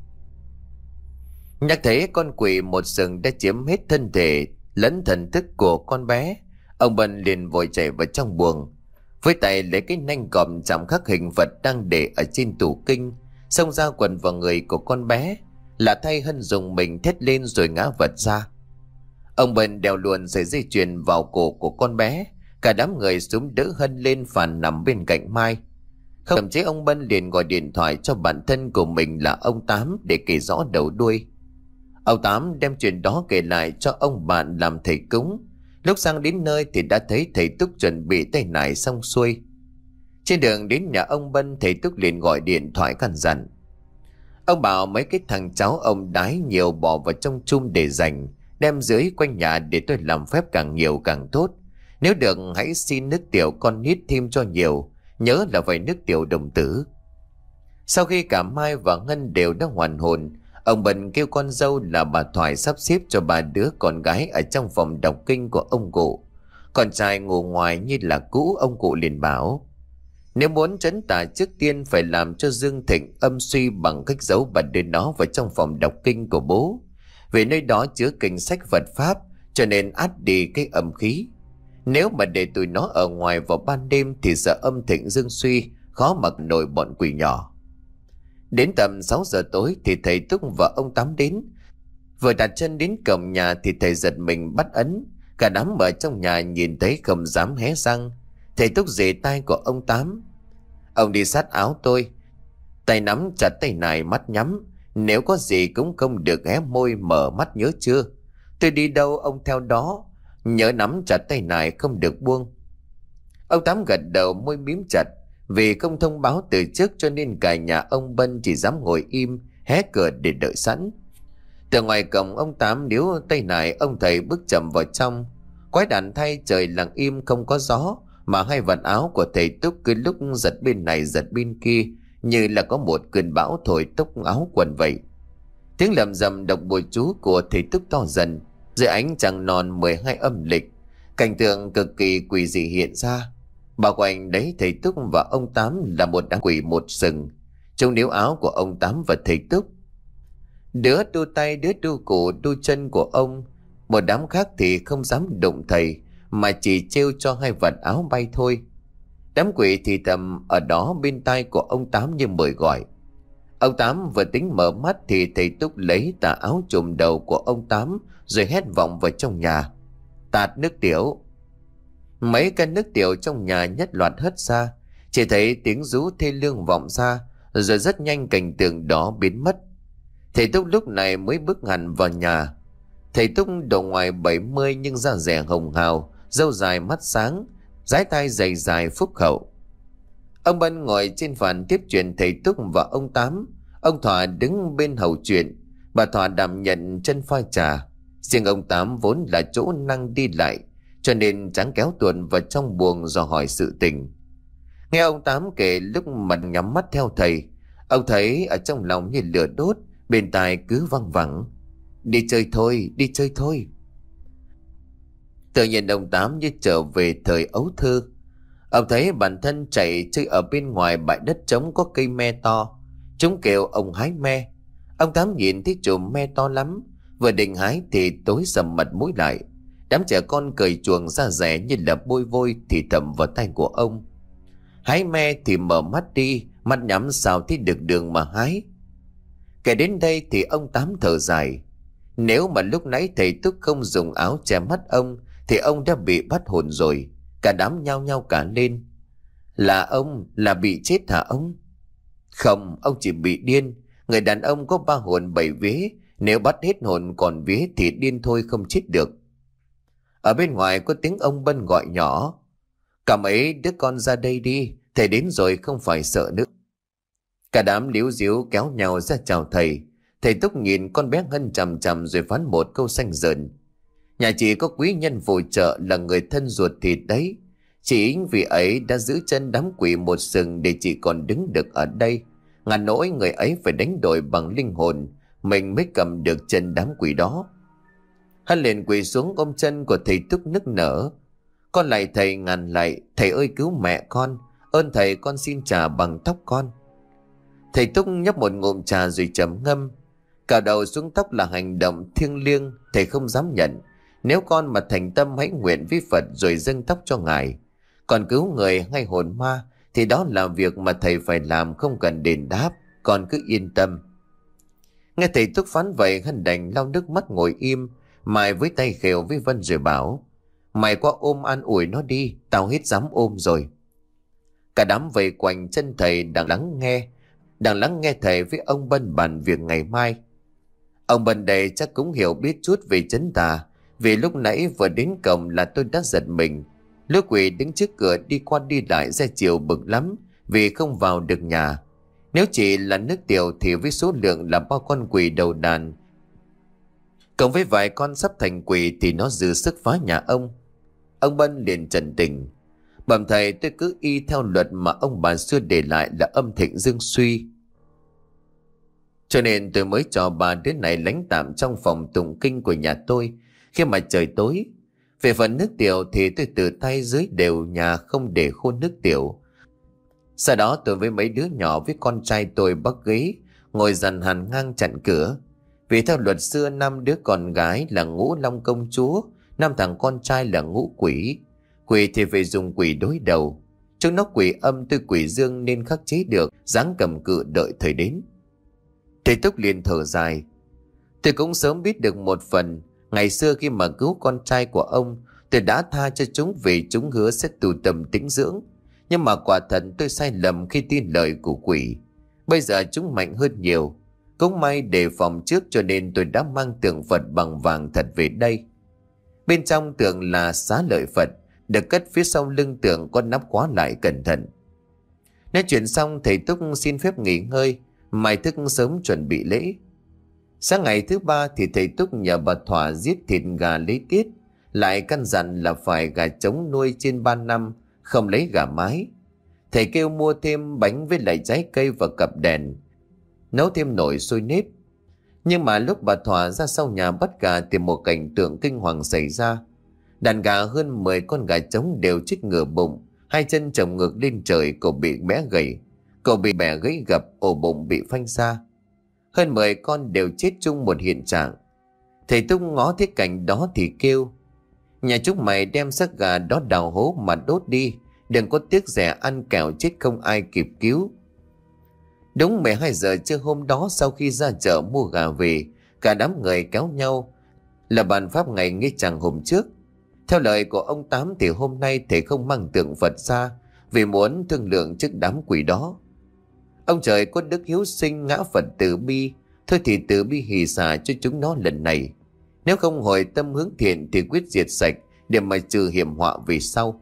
Nhắc thấy con quỷ một sừng đã chiếm hết thân thể lẫn thần thức của con bé, ông Bân liền vội chạy vào trong buồng, với tay lấy cái nanh còm chạm khắc hình vật đang để ở trên tủ kinh, xông ra quần vào người của con bé. Là thay Hân dùng mình thét lên rồi ngã vật ra. Ông Bân đeo luồn sợi dây chuyền vào cổ của con bé. Cả đám người xuống đỡ Hân lên phàn nằm bên cạnh Mai. Không thậm chí ông Bân liền gọi điện thoại cho bạn thân của mình là ông Tám để kể rõ đầu đuôi. Ông Tám đem chuyện đó kể lại cho ông bạn làm thầy cúng. Lúc sang đến nơi thì đã thấy thầy Túc chuẩn bị tay nải xong xuôi. Trên đường đến nhà ông Bân, thầy Túc liền gọi điện thoại căn dặn. Ông bảo mấy cái thằng cháu ông đái nhiều bỏ vào trong chum để dành, đem dưới quanh nhà để tôi làm phép càng nhiều càng tốt. Nếu được hãy xin nước tiểu con nít thêm cho nhiều, nhớ là phải nước tiểu đồng tử. Sau khi cả Mai và Ngân đều đã hoàn hồn, ông Bân kêu con dâu là bà Thoại sắp xếp cho ba đứa con gái ở trong phòng đọc kinh của ông cụ. Con trai ngủ ngoài như là cũ. Ông cụ liền bảo, nếu muốn trấn tà trước tiên phải làm cho Dương Thịnh âm suy bằng cách giấu bà đưa nó vào trong phòng đọc kinh của bố. Vì nơi đó chứa kinh sách Phật Pháp, cho nên át đi cái âm khí. Nếu mà để tụi nó ở ngoài vào ban đêm thì sợ âm thịnh dương suy, khó mặc nổi bọn quỷ nhỏ. Đến tầm sáu giờ tối thì thầy Túc và ông Tám đến. Vừa đặt chân đến cổng nhà thì thầy giật mình bắt ấn. Cả đám ở trong nhà nhìn thấy không dám hé răng. Thầy Túc rể tay của ông Tám. Ông đi sát áo tôi, tay nắm chặt tay này, mắt nhắm. Nếu có gì cũng không được hé môi mở mắt, nhớ chưa? Tôi đi đâu ông theo đó, nhớ nắm chặt tay này không được buông. Ông Tám gật đầu, môi mím chặt. Vì không thông báo từ trước cho nên cả nhà ông Bân chỉ dám ngồi im, hé cửa để đợi sẵn. Từ ngoài cổng ông Tám níu tay này, ông thầy bước chậm vào trong. Quái đản thay, trời lặng im không có gió, mà hai vạt áo của thầy Túc cứ lúc giật bên này giật bên kia, như là có một cơn bão thổi tóc áo quần vậy. Tiếng lầm rầm đọc bùa chú của thầy Túc to dần dưới ánh trăng non mười hai âm lịch. Cảnh tượng cực kỳ quỷ dị hiện ra. Bao quanh đấy thầy Túc và ông Tám là một đám quỷ một sừng, trong níu áo của ông Tám và thầy Túc. Đứa đu tay, đứa đu cổ, đu chân của ông. Một đám khác thì không dám đụng thầy, mà chỉ trêu cho hai vạt áo bay thôi. Đám quỷ thì thầm ở đó bên tai của ông Tám như mời gọi. Ông Tám vừa tính mở mắt thì thầy Túc lấy tà áo trùm đầu của ông Tám rồi hét vọng vào trong nhà. Tạt nước tiểu. Mấy cái nước tiểu trong nhà nhất loạt hất ra. Chỉ thấy tiếng rú thê lương vọng ra, rồi rất nhanh cảnh tượng đó biến mất. Thầy Túc lúc này mới bước hẳn vào nhà. Thầy Túc độ ngoài bảy mươi nhưng da dẻ hồng hào, râu dài mắt sáng, dái tai dày dài phúc hậu. Ông Bân ngồi trên phản tiếp chuyện thầy Túc và ông Tám. Ông Thỏa đứng bên hầu chuyện. Bà Thỏa đảm nhận chân pha trà. Riêng ông Tám vốn là chỗ năng đi lại, cho nên chẳng kéo tuần vào trong buồng dò hỏi sự tình. Nghe ông Tám kể lúc mặt nhắm mắt theo thầy, ông thấy ở trong lòng như lửa đốt, bên tai cứ văng vẳng. Đi chơi thôi, đi chơi thôi. Tự nhiên ông Tám như trở về thời ấu thơ. Ông thấy bản thân chạy chơi ở bên ngoài bãi đất trống có cây me to. Chúng kêu ông hái me. Ông Tám nhìn thấy chùm me to lắm, vừa định hái thì tối sầm mặt mũi lại. Đám trẻ con cởi chuồng ra rẻ như là bôi vôi thì thầm vào tay của ông. Hái me thì mở mắt đi, mắt nhắm sao thấy được đường mà hái. Kể đến đây thì ông Tám thở dài. Nếu mà lúc nãy thầy Túc không dùng áo che mắt ông thì ông đã bị bắt hồn rồi. Cả đám nhao nhao cả lên. Là ông, là bị chết hả ông? Không, ông chỉ bị điên. Người đàn ông có ba hồn bảy vía, Nếu bắt hết hồn còn vía thì điên thôi không chết được. Ở bên ngoài có tiếng ông Bân gọi nhỏ: "Cả mấy đứa con ra đây đi, thầy đến rồi không phải sợ nữa." Cả đám líu díu kéo nhau ra chào thầy. Thầy Túc nhìn con bé Hân chằm chằm rồi phán một câu xanh dợn: "Nhà chị có quý nhân phù trợ là người thân ruột thịt đấy. Chỉ vì ấy đã giữ chân đám quỷ một sừng để chị còn đứng được ở đây. Ngàn nỗi người ấy phải đánh đổi bằng linh hồn, mình mới cầm được chân đám quỷ đó." Hắn liền quỳ xuống ôm chân của thầy Túc nức nở: "Con lạy thầy ngàn lạy, thầy ơi cứu mẹ con, ơn thầy con xin trả bằng tóc con." Thầy Túc nhấp một ngụm trà rồi trầm ngâm: "Cạo đầu xuống tóc là hành động thiêng liêng, thầy không dám nhận. Nếu con mà thành tâm hãy nguyện với Phật rồi dâng tóc cho ngài. Còn cứu người hay hồn ma thì đó là việc mà thầy phải làm, không cần đền đáp, con cứ yên tâm." Nghe thầy Túc phán vậy, Hân đành lau nước mắt ngồi im, mài với tay khều với Vân rồi bảo: "Mày qua ôm an ủi nó đi, tao hết dám ôm rồi." Cả đám vây quanh chân thầy đang lắng nghe, đang lắng nghe thầy với ông Bân bàn việc ngày mai. Ông Bân đây chắc cũng hiểu biết chút về trấn tà, vì lúc nãy vừa đến cổng là tôi đã giật mình. Lũ quỷ đứng trước cửa đi qua đi lại ra chiều bực lắm vì không vào được nhà. Nếu chỉ là nước tiểu thì với số lượng là bao con quỷ đầu đàn, cộng với vài con sắp thành quỷ thì nó dư sức phá nhà ông. Ông Bân liền trần tình: "Bẩm thầy, tôi cứ y theo luật mà ông bà xưa để lại là âm thịnh dương suy, cho nên tôi mới cho ba đứa này lánh tạm trong phòng tụng kinh của nhà tôi khi mà trời tối. Về phần nước tiểu thì tôi tự tay dưới đều nhà không để khô nước tiểu. Sau đó tôi với mấy đứa nhỏ với con trai tôi bắt ghế ngồi dàn hàng ngang chặn cửa. Vì theo luật xưa, năm đứa con gái là ngũ long công chúa, năm thằng con trai là ngũ quỷ. Quỷ thì phải dùng quỷ đối đầu. Chúng nó quỷ âm, tôi quỷ dương nên khắc chế được, dáng cầm cự đợi thời đến." Thầy Túc liền thở dài: "Tôi cũng sớm biết được một phần. Ngày xưa khi mà cứu con trai của ông, tôi đã tha cho chúng vì chúng hứa sẽ tu tâm tĩnh dưỡng. Nhưng mà quả thật tôi sai lầm khi tin lời của quỷ. Bây giờ chúng mạnh hơn nhiều. Cũng may đề phòng trước cho nên tôi đã mang tượng Phật bằng vàng thật về đây. Bên trong tượng là xá lợi Phật, được cất phía sau lưng tượng có nắp khóa lại cẩn thận." Nói chuyện xong, thầy Túc xin phép nghỉ ngơi, mai thức sớm chuẩn bị lễ. Sáng ngày thứ ba thì thầy Túc nhờ bà Thỏa giết thịt gà lấy tiết, lại căn dặn là phải gà trống nuôi trên ba năm, không lấy gà mái. Thầy kêu mua thêm bánh với lại trái cây và cặp đèn, nấu thêm nồi sôi nếp. Nhưng mà lúc bà Thỏa ra sau nhà bắt gà thì một cảnh tượng kinh hoàng xảy ra. Đàn gà hơn mười con gà trống đều chết ngửa bụng, hai chân chồng ngược lên trời, cổ bị bẻ gãy, cổ bị bẻ gãy gập, ổ bụng bị phanh ra. Hơn mười con đều chết chung một hiện trạng. Thầy Túc ngó thấy cảnh đó thì kêu: "Nhà chúng mày đem xác gà đó đào hố mà đốt đi, đừng có tiếc rẻ ăn kẻo chết không ai kịp cứu." Đúng mười hai giờ trưa hôm đó, sau khi ra chợ mua gà về, cả đám người kéo nhau là bàn pháp ngày nghĩa chàng hôm trước. Theo lời của ông Tám thì hôm nay thầy không mang tượng Phật ra vì muốn thương lượng trước đám quỷ đó. Ông trời có đức hiếu sinh, ngã Phật từ bi, thôi thì từ bi hỷ xả cho chúng nó lần này. Nếu không hồi tâm hướng thiện thì quyết diệt sạch để mà trừ hiểm họa về sau.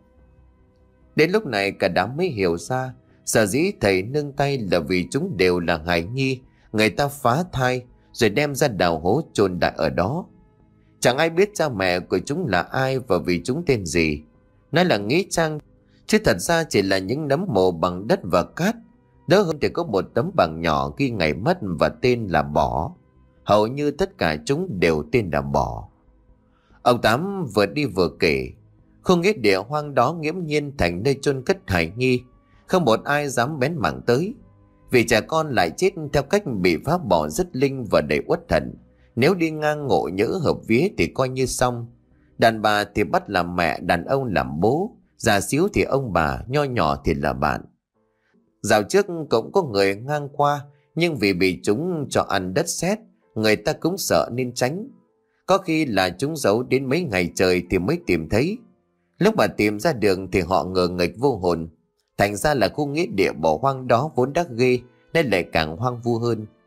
Đến lúc này cả đám mới hiểu ra, sở dĩ thầy nương tay là vì chúng đều là hài nhi, người ta phá thai rồi đem ra đào hố chôn đại ở đó. Chẳng ai biết cha mẹ của chúng là ai và vì chúng tên gì. Nói là nghĩa trang, chứ thật ra chỉ là những nấm mồ bằng đất và cát. Đỡ hơn thì có một tấm bảng nhỏ ghi ngày mất và tên là Bỏ. Hầu như tất cả chúng đều tên là Bỏ. Ông Tám vừa đi vừa kể, không nghĩa địa hoang đó nghiễm nhiên thành nơi chôn cất hài nhi, không một ai dám bén mảng tới. Vì trẻ con lại chết theo cách bị phá bỏ rất linh và đầy uất hận. Nếu đi ngang ngộ nhỡ hợp vía thì coi như xong. Đàn bà thì bắt làm mẹ, đàn ông làm bố, già xíu thì ông bà, nho nhỏ thì là bạn. Dạo trước cũng có người ngang qua, nhưng vì bị chúng cho ăn đất sét, người ta cũng sợ nên tránh. Có khi là chúng giấu đến mấy ngày trời thì mới tìm thấy. Lúc mà tìm ra đường thì họ ngờ nghịch vô hồn. Thành ra là khu nghĩa địa bỏ hoang đó vốn đã ghê nên lại càng hoang vu hơn.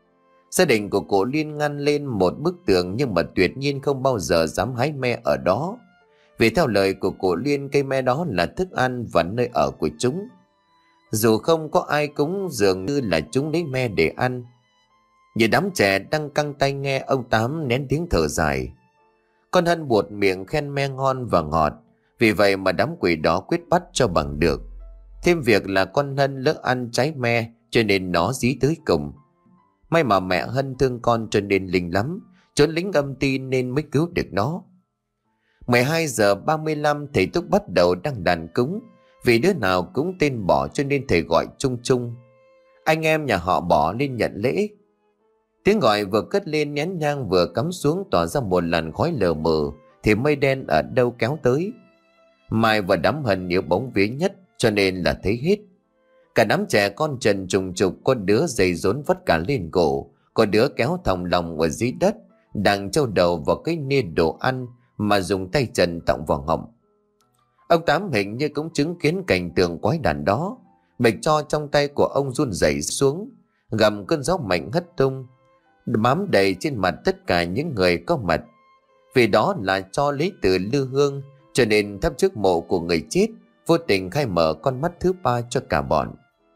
Gia đình của cụ Liên ngăn lên một bức tường, nhưng mà tuyệt nhiên không bao giờ dám hái me ở đó. Vì theo lời của cụ Liên, cây me đó là thức ăn và nơi ở của chúng. Dù không có ai cúng dường như là chúng lấy me để ăn. Như đám trẻ đang căng tay nghe, ông Tám nén tiếng thở dài. Con Hân buột miệng khen me ngon và ngọt, vì vậy mà đám quỷ đó quyết bắt cho bằng được. Thêm việc là con Hân lỡ ăn trái me cho nên nó dí tới cùng. May mà mẹ Hân thương con cho nên linh lắm, trốn lính âm ty nên mới cứu được nó. mười hai giờ ba mươi lăm thầy Túc bắt đầu đăng đàn cúng. Vì đứa nào cũng tên Bỏ cho nên thầy gọi chung chung. Anh em nhà họ Bỏ lên nhận lễ. Tiếng gọi vừa cất lên, nén nhang vừa cắm xuống, tỏa ra một làn khói lờ mờ, thì mây đen ở đâu kéo tới. Mai và đám Hân yếu bóng vía nhất cho nên là thấy hết. Cả đám trẻ con trần trùng trục, có đứa dây rốn vắt cả lên cổ, có đứa kéo thòng lòng ở dưới đất, đang trâu đầu vào cái nê đồ ăn mà dùng tay trần tọng vào họng. Ông Tám hình như cũng chứng kiến cảnh tượng quái đản đó. Bịch cho trong tay của ông run rẩy xuống, gầm cơn gió mạnh hất tung, bám đầy trên mặt tất cả những người có mặt. Vì đó là cho lấy từ lư hương, cho nên thắp trước mộ của người chết, vô tình khai mở con mắt thứ ba cho cả bọn.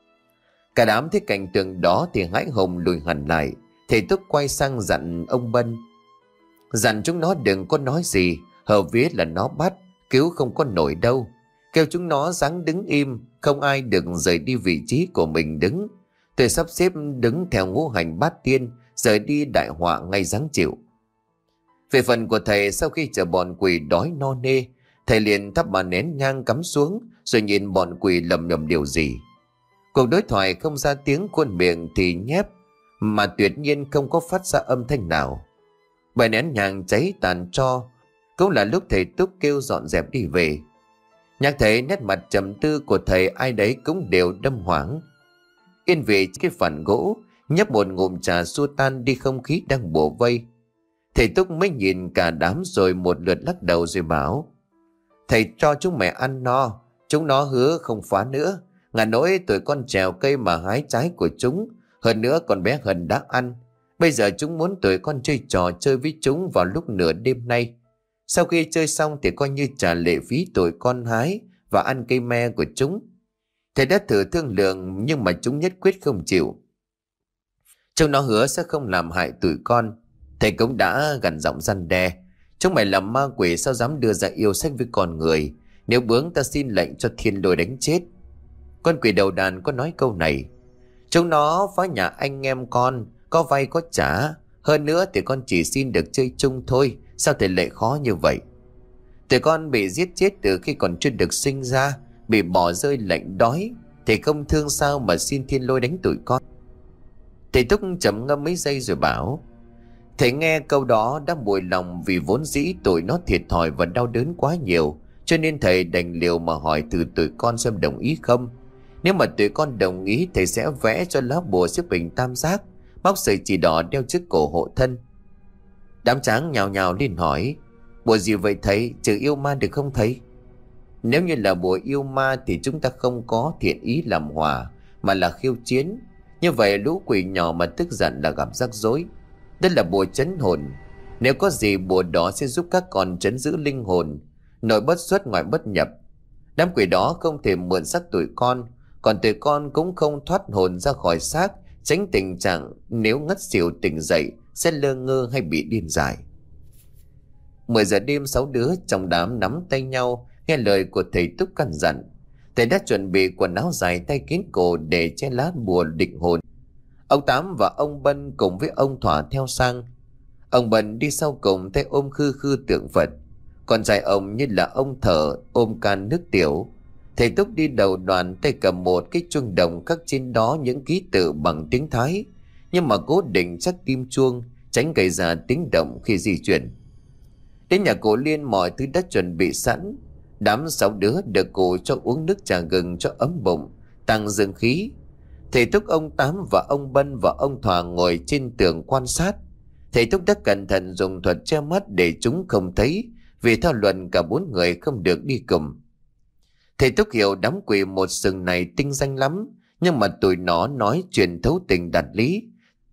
Cả đám thấy cảnh tượng đó thì hãi hùng lùi hẳn lại. Thầy Túc quay sang dặn ông Bân, dặn chúng nó đừng có nói gì, hờ vía là nó bắt, cứu không có nổi đâu. Kêu chúng nó ráng đứng im, không ai được rời đi vị trí của mình đứng. Tôi sắp xếp đứng theo ngũ hành bát tiên, rời đi đại họa ngay dáng chịu. Về phần của thầy, sau khi chờ bọn quỷ đói no nê, thầy liền thắp bàn nén nhang cắm xuống, rồi nhìn bọn quỷ lầm nhầm điều gì. Cuộc đối thoại không ra tiếng, khuôn miệng thì nhép, mà tuyệt nhiên không có phát ra âm thanh nào. Bài nén nhang cháy tàn tro, cũng là lúc thầy Túc kêu dọn dẹp đi về. Nhạc thấy nét mặt trầm tư của thầy ai đấy cũng đều đâm hoảng. Yên vị cái phản gỗ, nhấp một ngụm trà xua tan đi không khí đang bủa vây. Thầy Túc mới nhìn cả đám rồi một lượt lắc đầu rồi bảo, thầy cho chúng mẹ ăn no, chúng nó hứa không phá nữa. Ngà nỗi tụi con trèo cây mà hái trái của chúng, hơn nữa còn bé Hân đã ăn. Bây giờ chúng muốn tụi con chơi trò chơi với chúng vào lúc nửa đêm nay. Sau khi chơi xong thì coi như trả lệ phí tụi con hái và ăn cây me của chúng. Thầy đã thử thương lượng nhưng mà chúng nhất quyết không chịu. Chúng nó hứa sẽ không làm hại tụi con. Thầy cũng đã gằn giọng răn đe. Chúng mày làm ma quỷ sao dám đưa ra yêu sách với con người. Nếu bướng ta xin lệnh cho thiên lôi đánh chết. Con quỷ đầu đàn có nói câu này. Chúng nó phá nhà anh em con, có vay có trả. Hơn nữa thì con chỉ xin được chơi chung thôi. Sao thầy lại khó như vậy? Tụi con bị giết chết từ khi còn chưa được sinh ra, bị bỏ rơi lạnh đói. Thầy không thương sao mà xin thiên lôi đánh tụi con? Thầy Túc trầm ngâm mấy giây rồi bảo, thầy nghe câu đó đã bồi lòng, vì vốn dĩ tụi nó thiệt thòi và đau đớn quá nhiều, cho nên thầy đành liều mà hỏi từ tụi con xem đồng ý không. Nếu mà tụi con đồng ý, thầy sẽ vẽ cho lá bùa xếp hình tam giác, móc sợi chỉ đỏ đeo trước cổ hộ thân. Đám tráng nhào nhào lên hỏi, bùa gì vậy thầy, trừ yêu ma được không thầy? Nếu như là bùa yêu ma thì chúng ta không có thiện ý làm hòa, mà là khiêu chiến. Như vậy lũ quỷ nhỏ mà tức giận là gặp rắc rối. Đây là bùa trấn hồn. Nếu có gì bùa đó sẽ giúp các con trấn giữ linh hồn, nội bất xuất ngoại bất nhập. Đám quỷ đó không thể mượn xác tụi con, còn tụi con cũng không thoát hồn ra khỏi xác, tránh tình trạng nếu ngất xỉu tỉnh dậy sẽ lơ ngơ hay bị điên dại. Mười giờ đêm, sáu đứa trong đám nắm tay nhau nghe lời của thầy Túc căn dặn. Thầy đã chuẩn bị quần áo dài tay kín cổ để che lá bùa định hồn. Ông Tám và ông Bân cùng với ông Thỏa theo sang. Ông Bân đi sau cùng tay ôm khư khư tượng Phật, còn trai ông như là ông Thở ôm can nước tiểu. Thầy Túc đi đầu đoàn, tay cầm một cái chuông đồng khắc trên đó những ký tự bằng tiếng Thái, nhưng mà cố định chắc kim chuông, tránh gây ra tiếng động khi di chuyển. Đến nhà cụ Liên mọi thứ đã chuẩn bị sẵn. Đám sáu đứa được cụ cho uống nước trà gừng cho ấm bụng, tăng dương khí. Thầy Túc, ông Tám và ông Bân và ông Thỏa ngồi trên tường quan sát. Thầy Túc đã cẩn thận dùng thuật che mắt để chúng không thấy, vì theo luật cả bốn người không được đi cùng. Thầy Túc hiểu đám quỷ một sừng này tinh danh lắm, nhưng mà tụi nó nói chuyện thấu tình đạt lý.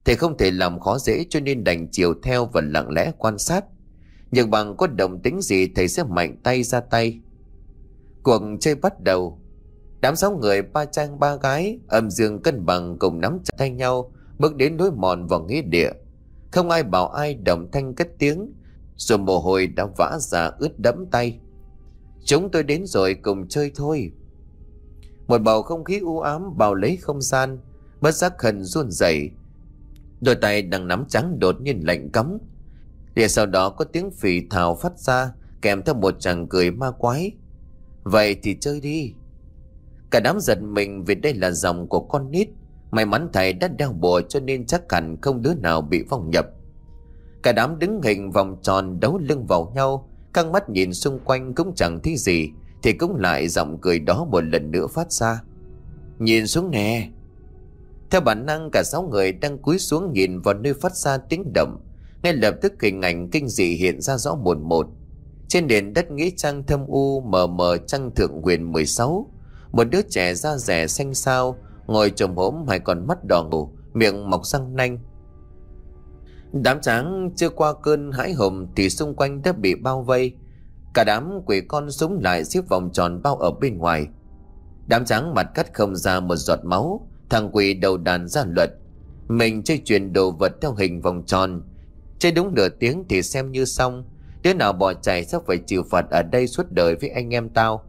Thầy không thể làm khó dễ cho nên đành chiều theo và lặng lẽ quan sát. Nhưng bằng có động tính gì thầy sẽ mạnh tay ra tay. Cuộc chơi bắt đầu. Đám sáu người ba trai ba gái âm dương cân bằng cùng nắm chặt tay nhau bước đến lối mòn vào nghĩa địa. Không ai bảo ai, đồng thanh cất tiếng, rồi mồ hôi đã vã ra ướt đẫm tay. Chúng tôi đến rồi, cùng chơi thôi. Một bầu không khí u ám bao lấy không gian. Bất giác Hân run rẩy, đôi tay đang nắm trắng đột nhiên lạnh cóng. Để sau đó có tiếng phì thào phát ra, kèm theo một tràng cười ma quái. Vậy thì chơi đi. Cả đám giật mình vì đây là dòng của con nít. May mắn thầy đã đeo bùa cho nên chắc hẳn không đứa nào bị vong nhập. Cả đám đứng hình vòng tròn đấu lưng vào nhau, căng mắt nhìn xung quanh cũng chẳng thấy gì, thì cũng lại giọng cười đó một lần nữa phát ra. Nhìn xuống nè. Theo bản năng cả sáu người đang cúi xuống nhìn vào nơi phát ra tiếng động. Ngay lập tức hình ảnh kinh dị hiện ra rõ một một. Trên nền đất nghĩa trang thâm u mờ mờ trăng thượng huyền mười sáu, một đứa trẻ da rẻ xanh xao ngồi chồm hổm, hai con mắt đỏ ngầu, miệng mọc răng nanh. Đám tráng chưa qua cơn hãi hùng thì xung quanh đã bị bao vây. Cả đám quỷ con súng lại xếp vòng tròn bao ở bên ngoài. Đám tráng mặt cắt không ra một giọt máu. Thằng quỷ đầu đàn ra luật. Mình chơi chuyển đồ vật theo hình vòng tròn. Chơi đúng nửa tiếng thì xem như xong. Đứa nào bỏ chạy sẽ phải chịu phạt ở đây suốt đời với anh em tao.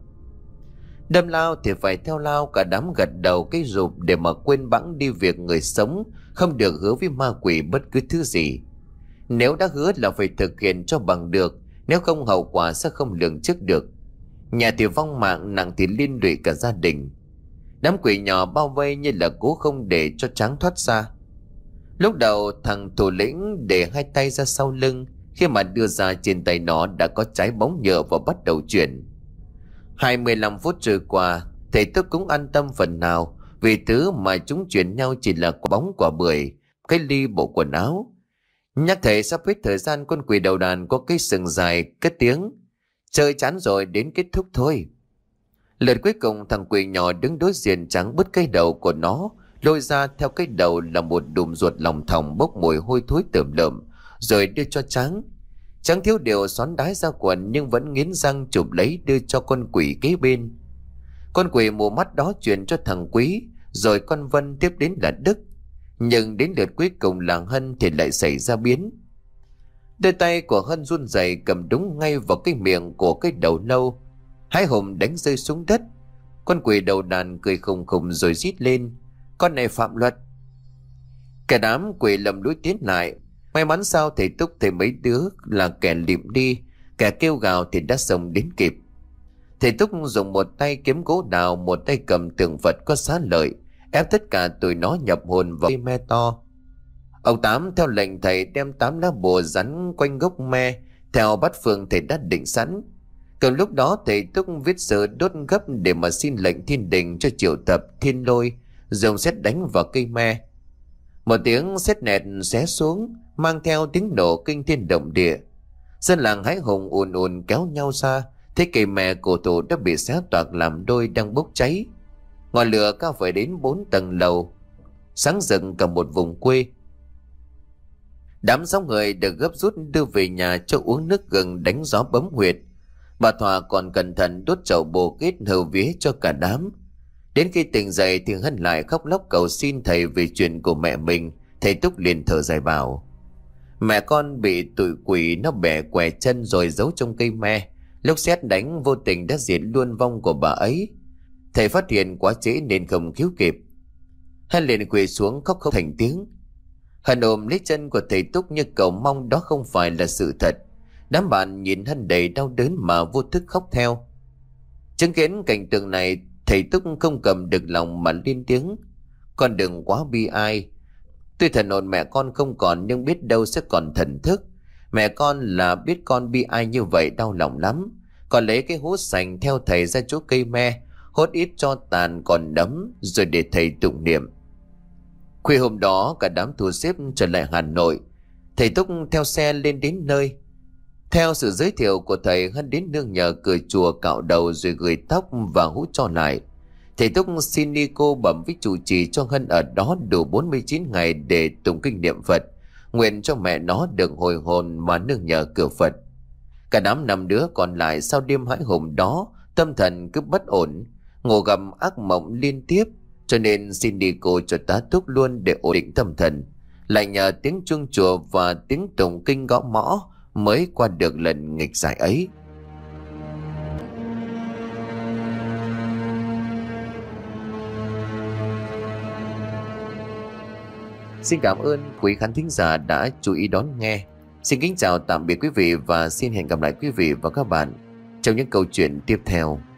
Đâm lao thì phải theo lao. Cả đám gật đầu cái rụp để mà quên bẵng đi việc người sống không được hứa với ma quỷ bất cứ thứ gì. Nếu đã hứa là phải thực hiện cho bằng được, nếu không hậu quả sẽ không lường trước được. Nhà thì vong mạng, nặng thì liên lụy cả gia đình. Đám quỷ nhỏ bao vây như là cố không để cho tráng thoát ra. Lúc đầu thằng thủ lĩnh để hai tay ra sau lưng, khi mà đưa ra trên tay nó đã có trái bóng nhựa và bắt đầu chuyển. Hai mươi lăm phút trôi qua, thầy Túc cũng an tâm phần nào, vì thứ mà chúng chuyển nhau chỉ là quả bóng, quả bưởi, cái ly, bộ quần áo. Nhắc thầy sắp hết thời gian, con quỷ đầu đàn có cái sừng dài cất tiếng. Chơi chán rồi, đến kết thúc thôi. Lượt cuối cùng thằng quỷ nhỏ đứng đối diện trắng bứt cái đầu của nó, lôi ra theo cái đầu là một đùm ruột lòng thòng bốc mùi hôi thối tởm lợm, rồi đưa cho Trắng. Trắng thiếu điều xoắn đái ra quần nhưng vẫn nghiến răng chụp lấy đưa cho con quỷ kế bên. Con quỷ mù mắt đó chuyển cho thằng Quý, rồi con Vân tiếp đến là Đức. Nhưng đến lượt cuối cùng là Hân thì lại xảy ra biến. Đôi tay của Hân run rẩy cầm đúng ngay vào cái miệng của cái đầu lâu. Hai hùng đánh rơi xuống đất. Con quỷ đầu đàn cười khùng khùng rồi rít lên. Con này phạm luật. Cả đám quỷ lầm lũi tiến lại. May mắn sao thầy Túc thấy mấy đứa là kẻ lịm đi, kẻ kêu gào thì đã xông đến kịp. Thầy Túc dùng một tay kiếm gỗ đào, một tay cầm tượng Phật có xá lợi, ép tất cả tụi nó nhập hồn vào cây me to. Ông Tám theo lệnh thầy đem tám lá bùa rắn quanh gốc me theo bát phương thầy đã định sẵn. Cần lúc đó thầy Túc viết sớ đốt gấp để mà xin lệnh thiên đình cho triệu tập thiên lôi, dùng sét đánh vào cây me. Một tiếng sét nẹt xé xuống, mang theo tiếng nổ kinh thiên động địa. Dân làng hãi hùng ùn ùn kéo nhau ra, thấy cây me cổ thụ đã bị xé toạc làm đôi đang bốc cháy. Ngọn lửa cao phải đến bốn tầng lầu, sáng rực cả một vùng quê. Đám sáu người được gấp rút đưa về nhà cho uống nước gừng đánh gió bấm huyệt. Bà Thỏa còn cẩn thận đốt chậu bồ kết hầu vía cho cả đám. Đến khi tỉnh dậy thì Hân lại khóc lóc cầu xin thầy về chuyện của mẹ mình. Thầy Túc liền thở dài bảo: mẹ con bị tụi quỷ nó bẻ què chân rồi giấu trong cây me. Lúc sét đánh vô tình đã diệt luôn vong của bà ấy. Thầy phát hiện quá trễ nên không cứu kịp. Hân liền quỳ xuống khóc không thành tiếng. Hân ôm lấy chân của thầy Túc như cầu mong đó không phải là sự thật. Đám bạn nhìn Hân đầy đau đớn mà vô thức khóc theo. Chứng kiến cảnh tượng này, thầy Túc không cầm được lòng mà lên tiếng: con đừng quá bi ai. Tuy thần hồn mẹ con không còn nhưng biết đâu sẽ còn thần thức. Mẹ con là biết con bi ai như vậy đau lòng lắm. Còn lấy cái hút sành theo thầy ra chỗ cây me, hốt ít cho tàn còn đấm rồi để thầy tụng niệm. Khuya hôm đó cả đám thu xếp trở lại Hà Nội. Thầy Túc theo xe lên đến nơi. Theo sự giới thiệu của thầy, Hân đến nương nhờ cửa chùa cạo đầu rồi gửi tóc và hút cho lại. Thầy Thầy Túc xin ni cô bẩm với chủ trì cho Hân ở đó đủ bốn mươi chín ngày để tụng kinh niệm Phật, nguyện cho mẹ nó được hồi hồn mà nương nhờ cửa Phật. Cả đám năm đứa còn lại sau đêm hãi hùng đó, tâm thần cứ bất ổn, ngủ gặp ác mộng liên tiếp, cho nên xin đi cô cho tá túc luôn để ổn định tâm thần. Lại nhờ tiếng chuông chùa và tiếng tụng kinh gõ mõ mới qua được lần nghịch giải ấy. Xin cảm ơn quý khán thính giả đã chú ý đón nghe. Xin kính chào tạm biệt quý vị và xin hẹn gặp lại quý vị và các bạn trong những câu chuyện tiếp theo.